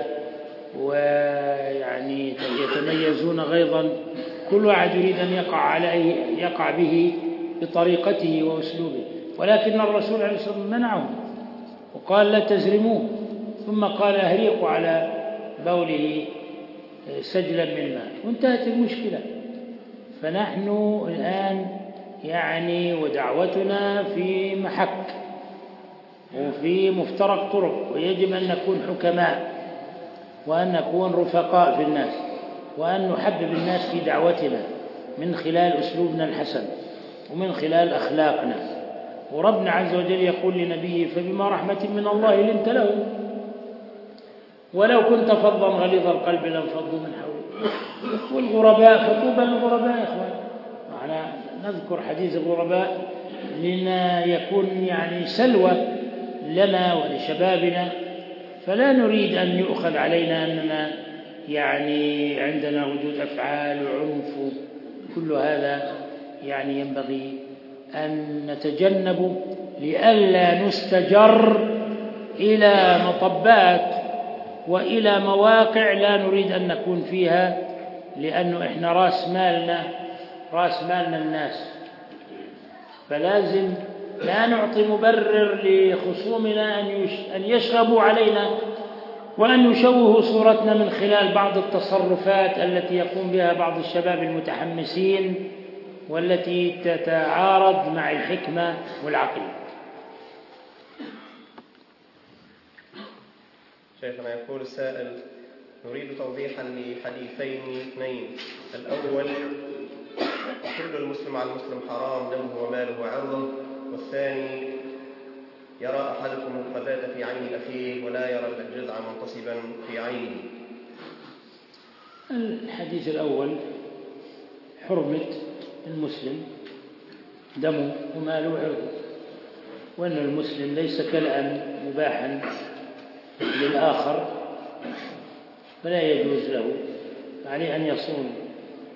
ويعني يتميزون غيظا، كل واحد يريد أن يقع عليه يقع به بطريقته وأسلوبه، ولكن الرسول عليه الصلاة والسلام منعهم وقال: لا تزرموه، ثم قال: أهريقوا على بوله سجلا من ماء، وانتهت المشكلة. فنحن الآن يعني ودعوتنا في محك وفي مفترق طرق، ويجب أن نكون حكماء وأن نكون رفقاء في الناس، وأن نحبب الناس في دعوتنا من خلال أسلوبنا الحسن ومن خلال أخلاقنا. وربنا عز وجل يقول لنبيه: فبما رحمة من الله لنت له ولو كنت فظا غليظ القلب لانفضوا من حولك. والغرباء فطوبى للغرباء. يا إخوان، معنا نذكر حديث الغرباء لنكون يعني سلوى لنا ولشبابنا، فلا نريد أن يؤخذ علينا أننا يعني عندنا ردود أفعال وعنف. كل هذا يعني ينبغي أن نتجنب لئلا نستجر إلى مطبات وإلى مواقع لا نريد أن نكون فيها، لأنه إحنا رأس مالنا رأس مالنا الناس. فلازم لا نعطي مبرر لخصومنا أن يشغبوا علينا وأن يشوهوا صورتنا من خلال بعض التصرفات التي يقوم بها بعض الشباب المتحمسين والتي تتعارض مع الحكمة والعقل. شيخنا، يقول السائل: نريد توضيحا لحديثين اثنين. الأول: كل المسلم على المسلم حرام دمه وماله وعرضه. والثاني: يرى أحدكم القذاة في عين أخيه ولا يرى الجذع منتصبا في عينه. الحديث الأول: حرمة المسلم دمه وماله وعرضه، وأن المسلم ليس كالأن مباحا للآخر، فلا يجوز له، عليه أن يصون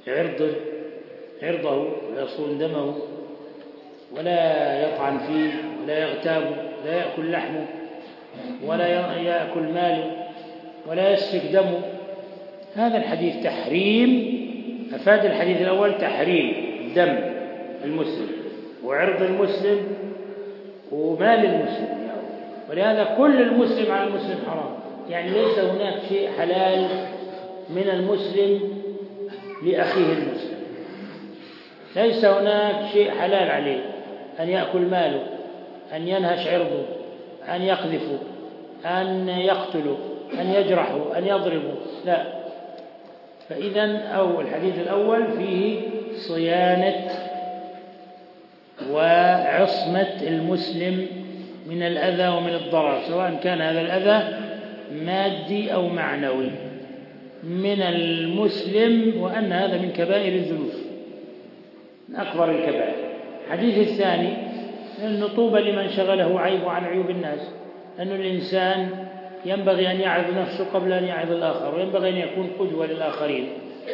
عرضه عرضه ويصون دمه ولا يطعن فيه ولا يغتابه لا يأكل لحمه ولا يأكل ماله ولا يسفك دمه. هذا الحديث تحريم، أفاد الحديث الأول تحريم دم المسلم وعرض المسلم ومال المسلم، ولهذا كل المسلم على المسلم حرام. يعني ليس هناك شيء حلال من المسلم لأخيه المسلم، ليس هناك شيء حلال عليه أن يأكل ماله، أن ينهش عرضه، أن يقذفه، أن يقتله، أن يجرحه، أن يضربه، لا. فإذن أو الحديث الأول فيه صيانة وعصمة المسلم من الأذى ومن الضرر، سواء كان هذا الأذى مادي أو معنوي من المسلم، وأن هذا من كبائر الذنوب، من أكبر الكبائر. الحديث الثاني أن طوبى لمن شغله عيب عن عيوب الناس، أن الإنسان ينبغي أن يعظ نفسه قبل أن يعظ الآخر، وينبغي أن يكون قدوة للآخرين،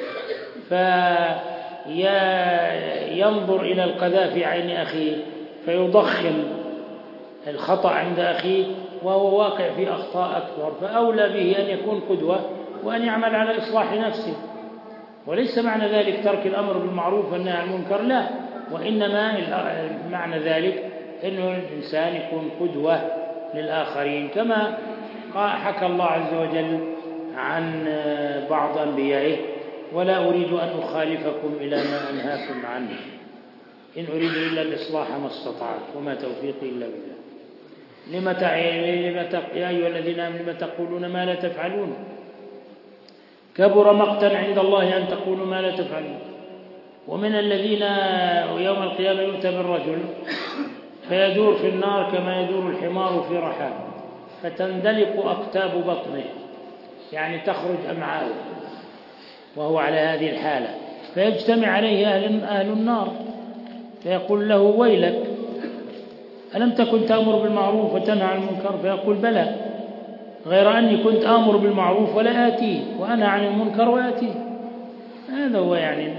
فينظر إلى القذى في عين أخيه فيضخم الخطأ عند أخيه وهو واقع في أخطاء أكبر، فأولى به أن يكون قدوة وأن يعمل على إصلاح نفسه. وليس معنى ذلك ترك الأمر بالمعروف والنهي عن المنكر، لا، وإنما معنى ذلك أنه الإنسان يكون قدوة للآخرين، كما حكى الله عز وجل عن بعض أنبيائه: ولا أريد أن أخالفكم إلى ما أنهاكم عنه إن أريد إلا الإصلاح ما استطعت وما توفيقي إلا بالله. لما يا أيها الذين آمنوا لما تقولون ما لا تفعلون كبر مقتا عند الله أن تقولوا ما لا تفعلون. ومن الذين يوم القيامة يؤتى بالرجل فيدور في النار كما يدور الحمار في رحاه فتندلق أقتاب بطنه، يعني تخرج أمعاؤه وهو على هذه الحالة، فيجتمع عليه أهل, أهل النار فيقول له: ويلك، ألم تكن تأمر بالمعروف وتنهى عن المنكر؟ فيقول: بلى، غير أني كنت آمر بالمعروف ولا آتيه، وأنا عن المنكر وآتيه. هذا هو يعني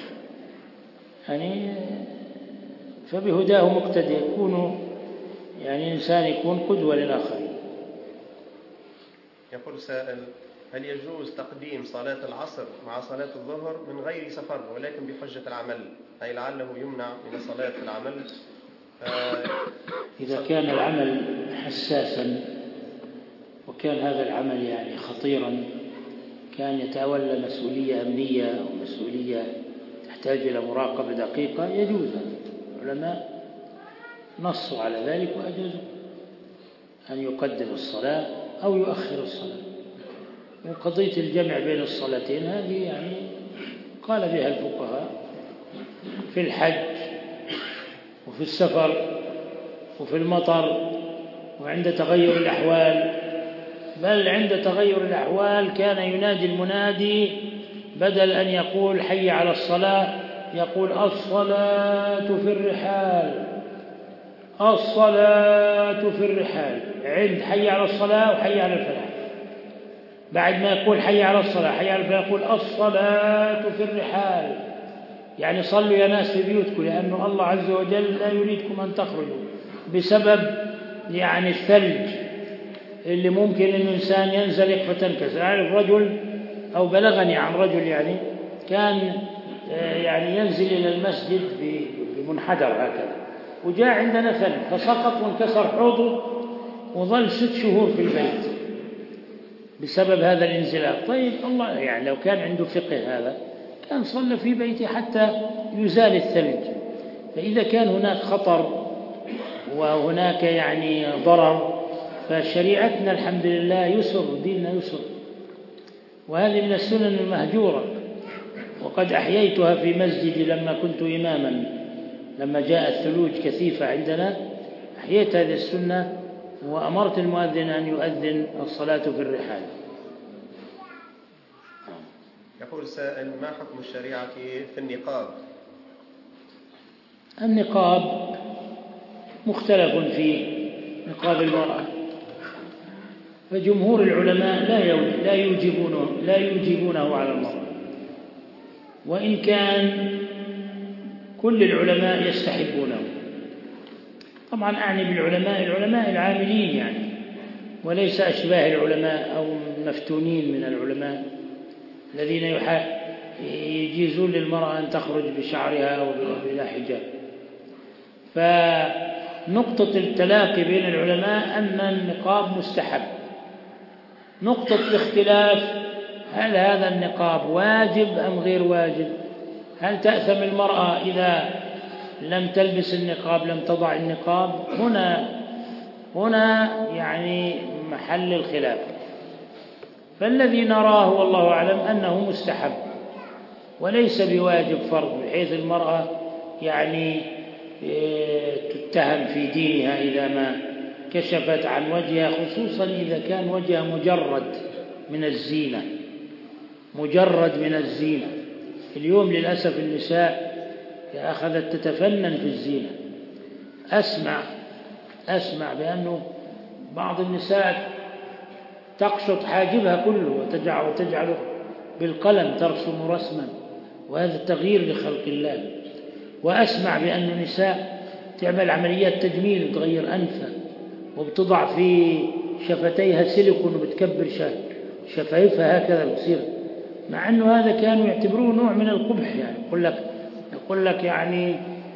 يعني فبهداه مقتدي، يكون يعني إنسان يكون قدوة للآخرين. يقول سائل: هل يجوز تقديم صلاة العصر مع صلاة الظهر من غير سفر ولكن بحجة العمل، أي لعله يمنع من صلاة العمل؟ إذا كان العمل حساسا وكان هذا العمل يعني خطيرا، كان يتولى مسؤولية أمنية أو مسؤولية تحتاج إلى مراقبة دقيقة، يجوز. العلماء نصوا على ذلك وأجازوا أن يقدم الصلاة أو يؤخر الصلاة. وقضية الجمع بين الصلاتين هذه يعني قال بها الفقهاء في الحج وفي السفر وفي المطر وعند تغير الأحوال، بل عند تغير الأحوال كان ينادي المنادي بدل أن يقول حي على الصلاة يقول: الصلاة في الرحال، الصلاة في الرحال، عند حي على الصلاة وحي على الفلاح. بعد ما يقول حي على الصلاة حي على الفلاح يقول: الصلاة في الرحال، يعني صلوا يا ناس في بيوتكم، لأن الله عز وجل لا يريدكم أن تخرجوا بسبب يعني الثلج اللي ممكن أن الإنسان ينزلق فتنكسر. أعرف رجل أو بلغني عن رجل يعني كان يعني ينزل إلى المسجد بمنحدر هكذا، وجاء عندنا ثلج فسقط وانكسر حوضه وظل ست شهور في البيت بسبب هذا الانزلاق. طيب الله يعني لو كان عنده فقه هذا كان صلى في بيته حتى يزال الثلج. فإذا كان هناك خطر وهناك يعني ضرر فشريعتنا الحمد لله يسر، ديننا يسر، وهذه من السنن المهجورة. وقد أحييتها في مسجدي لما كنت إماما، لما جاء الثلوج كثيفة عندنا أحييت هذه السنة وأمرت المؤذن أن يؤذن الصلاة في الرحال. يقول سائل: ما حكم الشريعة في النقاب؟ النقاب مختلف فيه، نقاب المرأة، فجمهور العلماء لا لا يوجبونه لا يوجبونه على المرأة، وإن كان كل العلماء يستحبونه. طبعا أعني بالعلماء العلماء العاملين يعني، وليس أشباه العلماء أو مفتونين من العلماء الذين يجيزون للمرأة أن تخرج بشعرها أو بلا حجاب. فنقطة التلاقي بين العلماء أن النقاب مستحب. نقطة الاختلاف هل هذا النقاب واجب أم غير واجب؟ هل تأثم المرأة إذا لم تلبس النقاب، لم تضع النقاب؟ هنا هنا يعني محل الخلاف. فالذي نراه والله أعلم أنه مستحب وليس بواجب فرض، بحيث المرأة يعني تتهم في دينها إذا ما كشفت عن وجهها، خصوصا إذا كان وجهها مجرد من الزينة، مجرد من الزينة. اليوم للأسف النساء أخذت تتفنن في الزينة. أسمع أسمع بأنه بعض النساء تقشط حاجبها كله وتجعل وتجعله بالقلم ترسم رسما، وهذا تغيير لخلق الله. وأسمع بأن نساء تعمل عمليات تجميل وتغير أنفها وبتضع في شفتيها سيليكون وبتكبر شفايفها هكذا بتصير، مع أنه هذا كانوا يعتبروه نوع من القبح. يعني يقول لك يقول لك يعني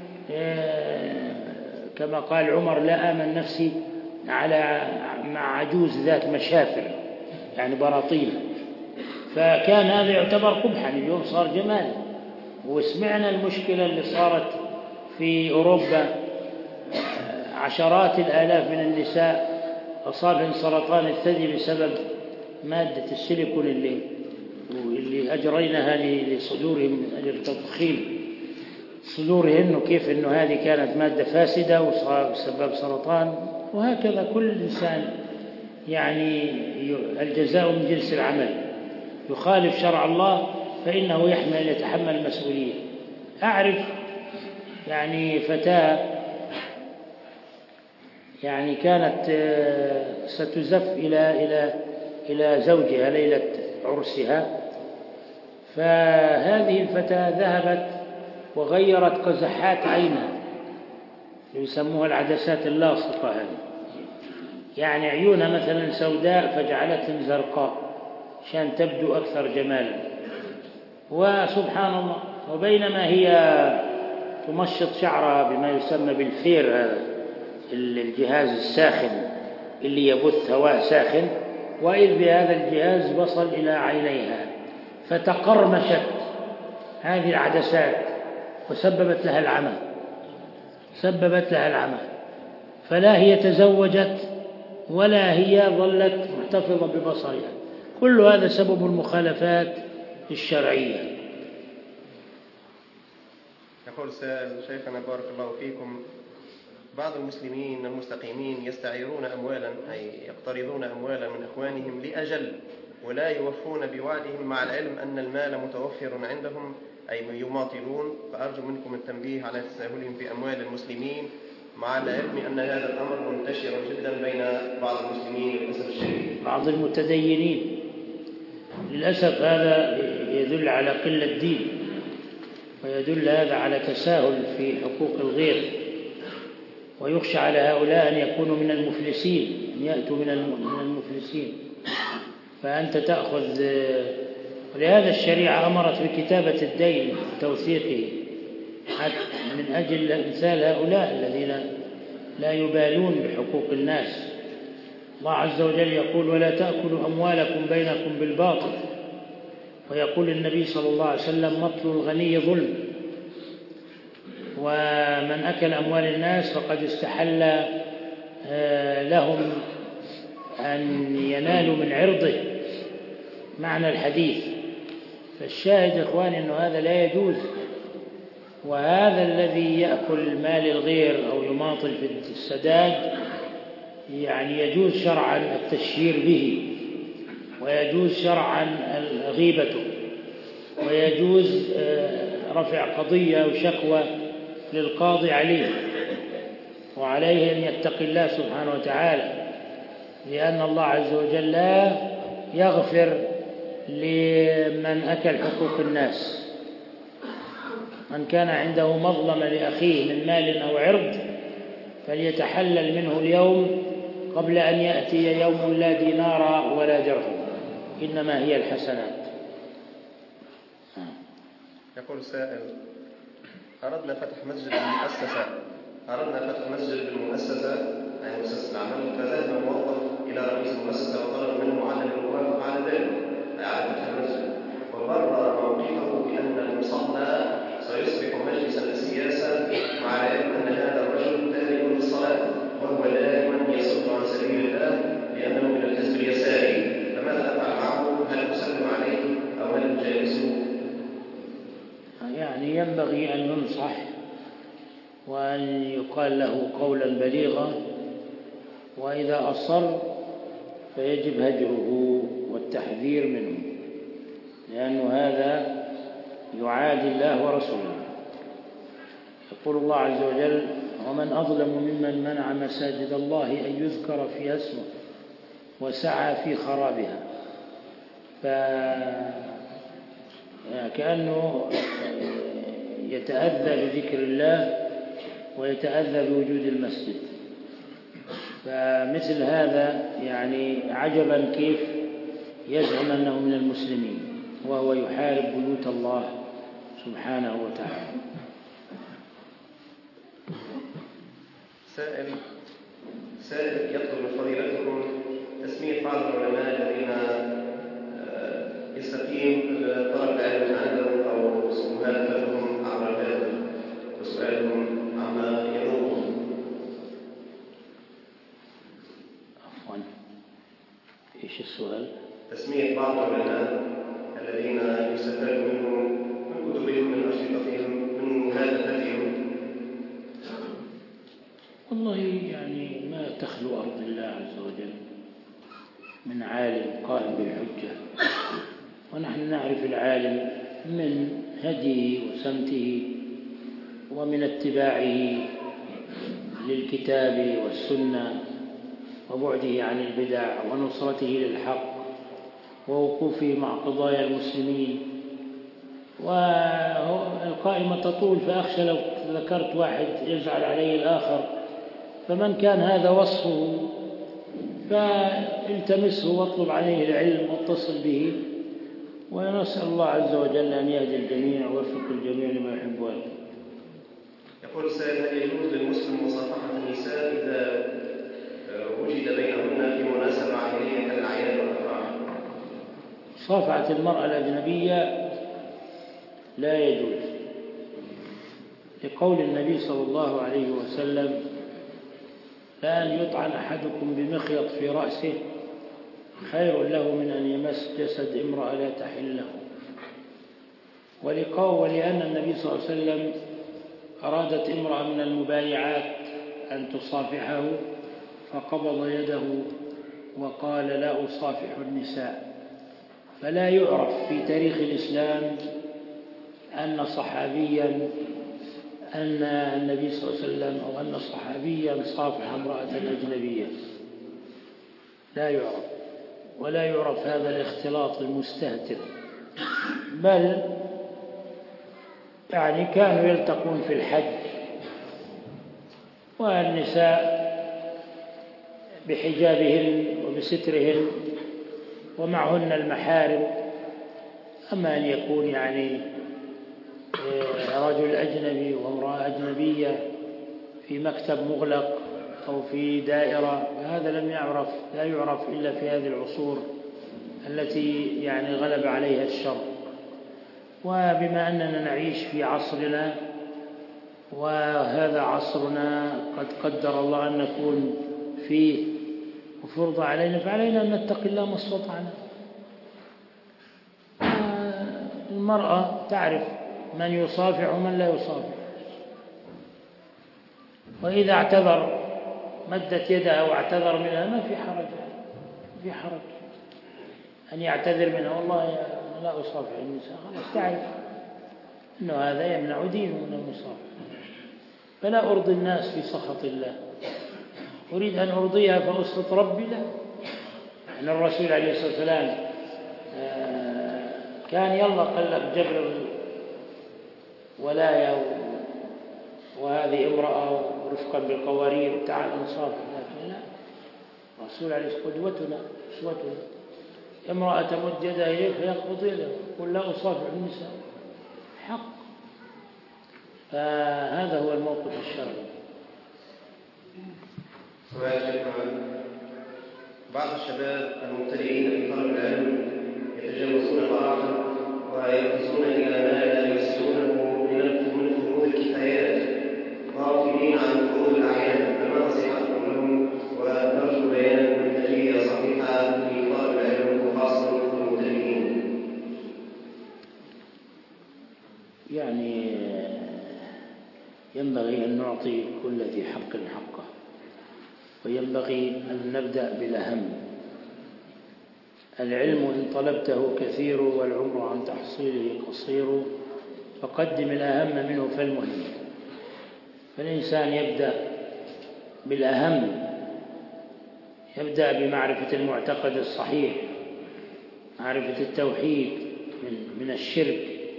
كما قال عمر: لا آمن نفسي على مع عجوز ذات مشافر، يعني براطيل. فكان هذا يعتبر قبحا، اليوم صار جمال. وسمعنا المشكلة اللي صارت في أوروبا، عشرات الآلاف من النساء أصابهم سرطان الثدي بسبب مادة السيليكون اللي اللي أجريناها لصدورهم من أجل التضخيم صدورهن، وكيف أنه هذه كانت مادة فاسدة وسبب سرطان. وهكذا كل إنسان يعني الجزاء من جنس العمل. يخالف شرع الله فإنه يحمل يتحمل المسؤولية. أعرف يعني فتاة يعني كانت ستزف إلى إلى إلى زوجها ليلة عرسها، فهذه الفتاة ذهبت وغيرت قزحات عينها، يسموها العدسات اللاصقة هذه، يعني عيونها مثلا سوداء فجعلتهم زرقاء عشان تبدو أكثر جمالا. وسبحان الله، وبينما هي تمشط شعرها بما يسمى بالفير، هذا الجهاز الساخن اللي يبث هواء ساخن، وإذ بهذا الجهاز وصل إلى عينيها فتقرمشت هذه العدسات وسببت لها العمى، سببت لها العمى. فلا هي تزوجت ولا هي ظلت محتفظة ببصرها. كل هذا سبب المخالفات الشرعية. يقول سائل: شيخنا بارك الله فيكم، بعض المسلمين المستقيمين يستعيرون أموالا، أي يقترضون أموالا من إخوانهم لأجل ولا يوفون بوعدهم، مع العلم أن المال متوفر عندهم، أي يماطلون. فأرجو منكم التنبيه على تساهلهم في أموال المسلمين، مع العلم أن هذا الأمر منتشر جدا بين بعض المسلمين للأسف الشديد. بعض المتدينين للأسف هذا يدل على قلة دين، ويدل هذا على تساهل في حقوق الغير، ويخشى على هؤلاء أن يكونوا من المفلسين، أن يأتوا من المفلسين. فأنت تأخذ، ولهذا الشريعة أمرت بكتابة الدين وتوثيقه من أجل إمثال هؤلاء الذين لا يبالون بحقوق الناس. الله عز وجل يقول: ولا تأكلوا أموالكم بينكم بالباطل. ويقول النبي صلى الله عليه وسلم: مطل الغني ظلم، ومن أكل أموال الناس فقد استحل لهم أن ينالوا من عرضه، معنى الحديث. فالشاهد إخواني أنه هذا لا يجوز. وهذا الذي يأكل مال الغير أو يماطل في السداد يعني يجوز شرعا التشهير به، ويجوز شرعا غيبته، ويجوز رفع قضية وشكوى للقاضي عليه، وعليه أن يتقي الله سبحانه وتعالى، لأن الله عز وجل لا يغفر لمن أكل حقوق الناس. من كان عنده مظلمة لأخيه من مال أو عرض فليتحلل منه اليوم قبل أن يأتي يوم لا دينار ولا درهم، إنما هي الحسنات. يقول سائل: أردنا فتح مسجد بالمؤسسة أردنا فتح مسجد بالمؤسسة أي مؤسسة العمل، فذهب موظف إلى رئيس المؤسسة وطلب منه عدم الموافقة على ذلك أي على فتح المسجد، وبرر موقفه بأن المصلى سيصبح مجلسا للسياسة، مع العلم أن هذا الرجل تارك للصلاة وهو دائما يصد عن سبيل الله لأنه من الحزب اليساري، فماذا أفعل معه؟ هل أسلم عليه أو هل أجالسه؟ يعني ينبغي أن ينصح وأن يقال له قولا بليغا، وإذا أصر فيجب هجره والتحذير منه، لأن هذا يعادي الله ورسوله. يقول الله عز وجل: ومن أظلم ممن منع مساجد الله أن يذكر فيها اسمه وسعى في خرابها. فكأنه يتأذى بذكر الله ويتأذى بوجود المسجد. فمثل هذا يعني عجبا كيف يزعم أنه من المسلمين وهو يحارب بيوت الله سبحانه وتعالى. سائل سائل يطلب من فضيلتكم تسمية بعض العلماء الذين يستقيم طلب العلم عندهم أو مهادفتهم عبر الهاتف وسؤالهم عما يروهم. عفوا، ايش السؤال؟ تسمية بعض العلماء الذين يستفاد منهم من كتبهم من أشرطتهم من مهادفتهم. والله يعني ما تخلو أرض الله عز وجل من عالم قائم بالحجة، ونحن نعرف العالم من هديه وسمته ومن اتباعه للكتاب والسنة وبعده عن البدع ونصرته للحق ووقوفه مع قضايا المسلمين. والقائمة تطول، فأخشى لو ذكرت واحد يزعل عليه الآخر، فمن كان هذا وصفه فالتمسه واطلب عليه العلم واتصل به، ونسأل الله عز وجل أن يهدي الجميع ويوفق الجميع لما يحب ويرضى. يقول سائل: هل يجوز للمسلم مصافحة النساء إذا وجد بينهن في مناسبة عائلية كالأعياد والأفراح؟ مصافحة المرأة الأجنبية لا يجوز، لقول النبي صلى الله عليه وسلم: لأن يطعن أحدكم بمخيط في رأسه خير له من أن يمس جسد امرأة لا تحل له. ولقول ولأن النبي صلى الله عليه وسلم أرادت امرأة من المبايعات أن تصافحه فقبض يده وقال: لا أصافح النساء. فلا يعرف في تاريخ الإسلام أن صحابيا أن النبي صلى الله عليه وسلم أو أن صحابيا صافح امرأة أجنبية، لا يعرف، ولا يعرف هذا الاختلاط المستهتر، بل يعني كانوا يلتقون في الحج والنساء بحجابهن وبسترهن ومعهن المحارم. أما أن يكون يعني رجل أجنبي وامرأة أجنبية في مكتب مغلق أو في دائرة، هذا لم يعرف لا يعرف إلا في هذه العصور التي يعني غلب عليها الشر. وبما أننا نعيش في عصرنا وهذا عصرنا قد قدر الله أن نكون فيه وفرض علينا، فعلينا أن نتقي الله ما استطعنا. المرأة تعرف من يصافح ومن لا يصافح، وإذا اعتذر مدت يدها واعتذر منها ما في حرج في حرج أن يعتذر منها: والله أنا لا أصافح النساء، خلاص تعرف أنه هذا يمنع دينه من المصافحة. فلا أرضي الناس في سخط الله، أريد أن أرضيها فأسخط ربي؟ لا. أن الرسول عليه الصلاة والسلام كان يلا قلب جبل ولاية وهذه امرأة ورفقا بالقوارير تعال نصافح، لكن لا، الرسول عليه قدوتنا أسوتنا، امرأة تمد يدها إليه فيقبض يده يقول لا أصافح النساء، حق. فهذا هو الموقف الشرعي. بعض الشباب المبتدئين في طلب العلم يتجاوزون الآخر ويركزون إلى ما لا يمسونه من فروض الكفايات غافلين عن فروض الأعيان، فما نصيحتكم لهم؟ ونرجو بيان منهجية صحيحة في طلب العلم وخاصة المبتدئين. يعني ينبغي أن نعطي كل ذي حق حقه، وينبغي أن نبدأ بالأهم. العلم إن طلبته كثير والعمر عن تحصيله قصير، فقدم الأهم منه فالمهم. فالإنسان يبدأ بالأهم، يبدأ بمعرفة المعتقد الصحيح، معرفة التوحيد من, من الشرك،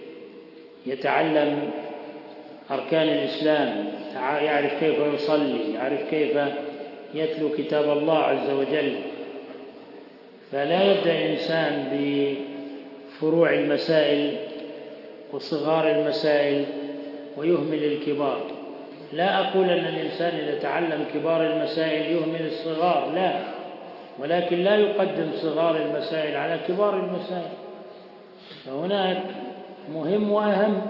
يتعلم أركان الإسلام، يعرف كيف يصلي، يعرف كيف يتلو كتاب الله عز وجل. فلا يبدأ الإنسان بفروع المسائل وصغار المسائل ويهمل الكبار. لا أقول أن الإنسان إذا تعلم كبار المسائل يهمل الصغار، لا، ولكن لا يقدم صغار المسائل على كبار المسائل، فهناك مهم وأهم.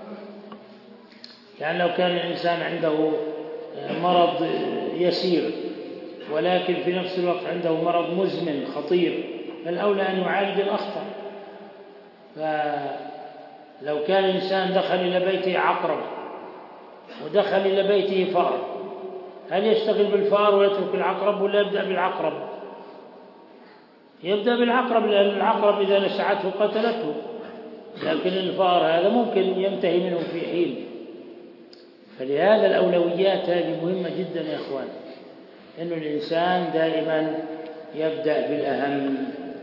يعني لو كان الإنسان عنده مرض يسير ولكن في نفس الوقت عنده مرض مزمن خطير، فالأولى أن يعالج الأخطر. فلو كان الإنسان دخل إلى بيته عقرب ودخل إلى بيته فأر، هل يشتغل بالفأر ويترك العقرب ولا يبدأ بالعقرب؟ يبدأ بالعقرب، لأن العقرب إذا نسعته قتلته، لكن الفأر هذا ممكن ينتهي منه في حين. فلهذا الأولويات هذه مهمة جدا يا أخوان، إنه الإنسان دائما يبدأ بالأهم.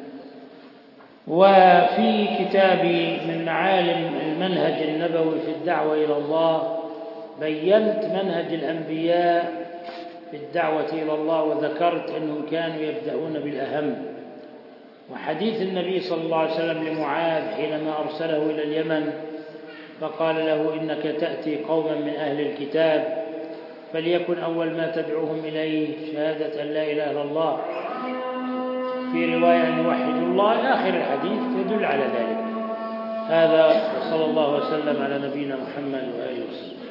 وفي كتابي من معالم المنهج النبوي في الدعوة إلى الله بينت منهج الأنبياء في الدعوة إلى الله، وذكرت أنهم كانوا يبدأون بالأهم. وحديث النبي صلى الله عليه وسلم لمعاذ حينما أرسله إلى اليمن فقال له إنك تأتي قوما من أهل الكتاب فليكن أول ما تدعوهم إليه شهادة أن لا إله إلا الله، في رواية أن يوحدوا الله، آخر الحديث يدل على ذلك. هذا وصلى الله وسلم على نبينا محمد وآله وسلم.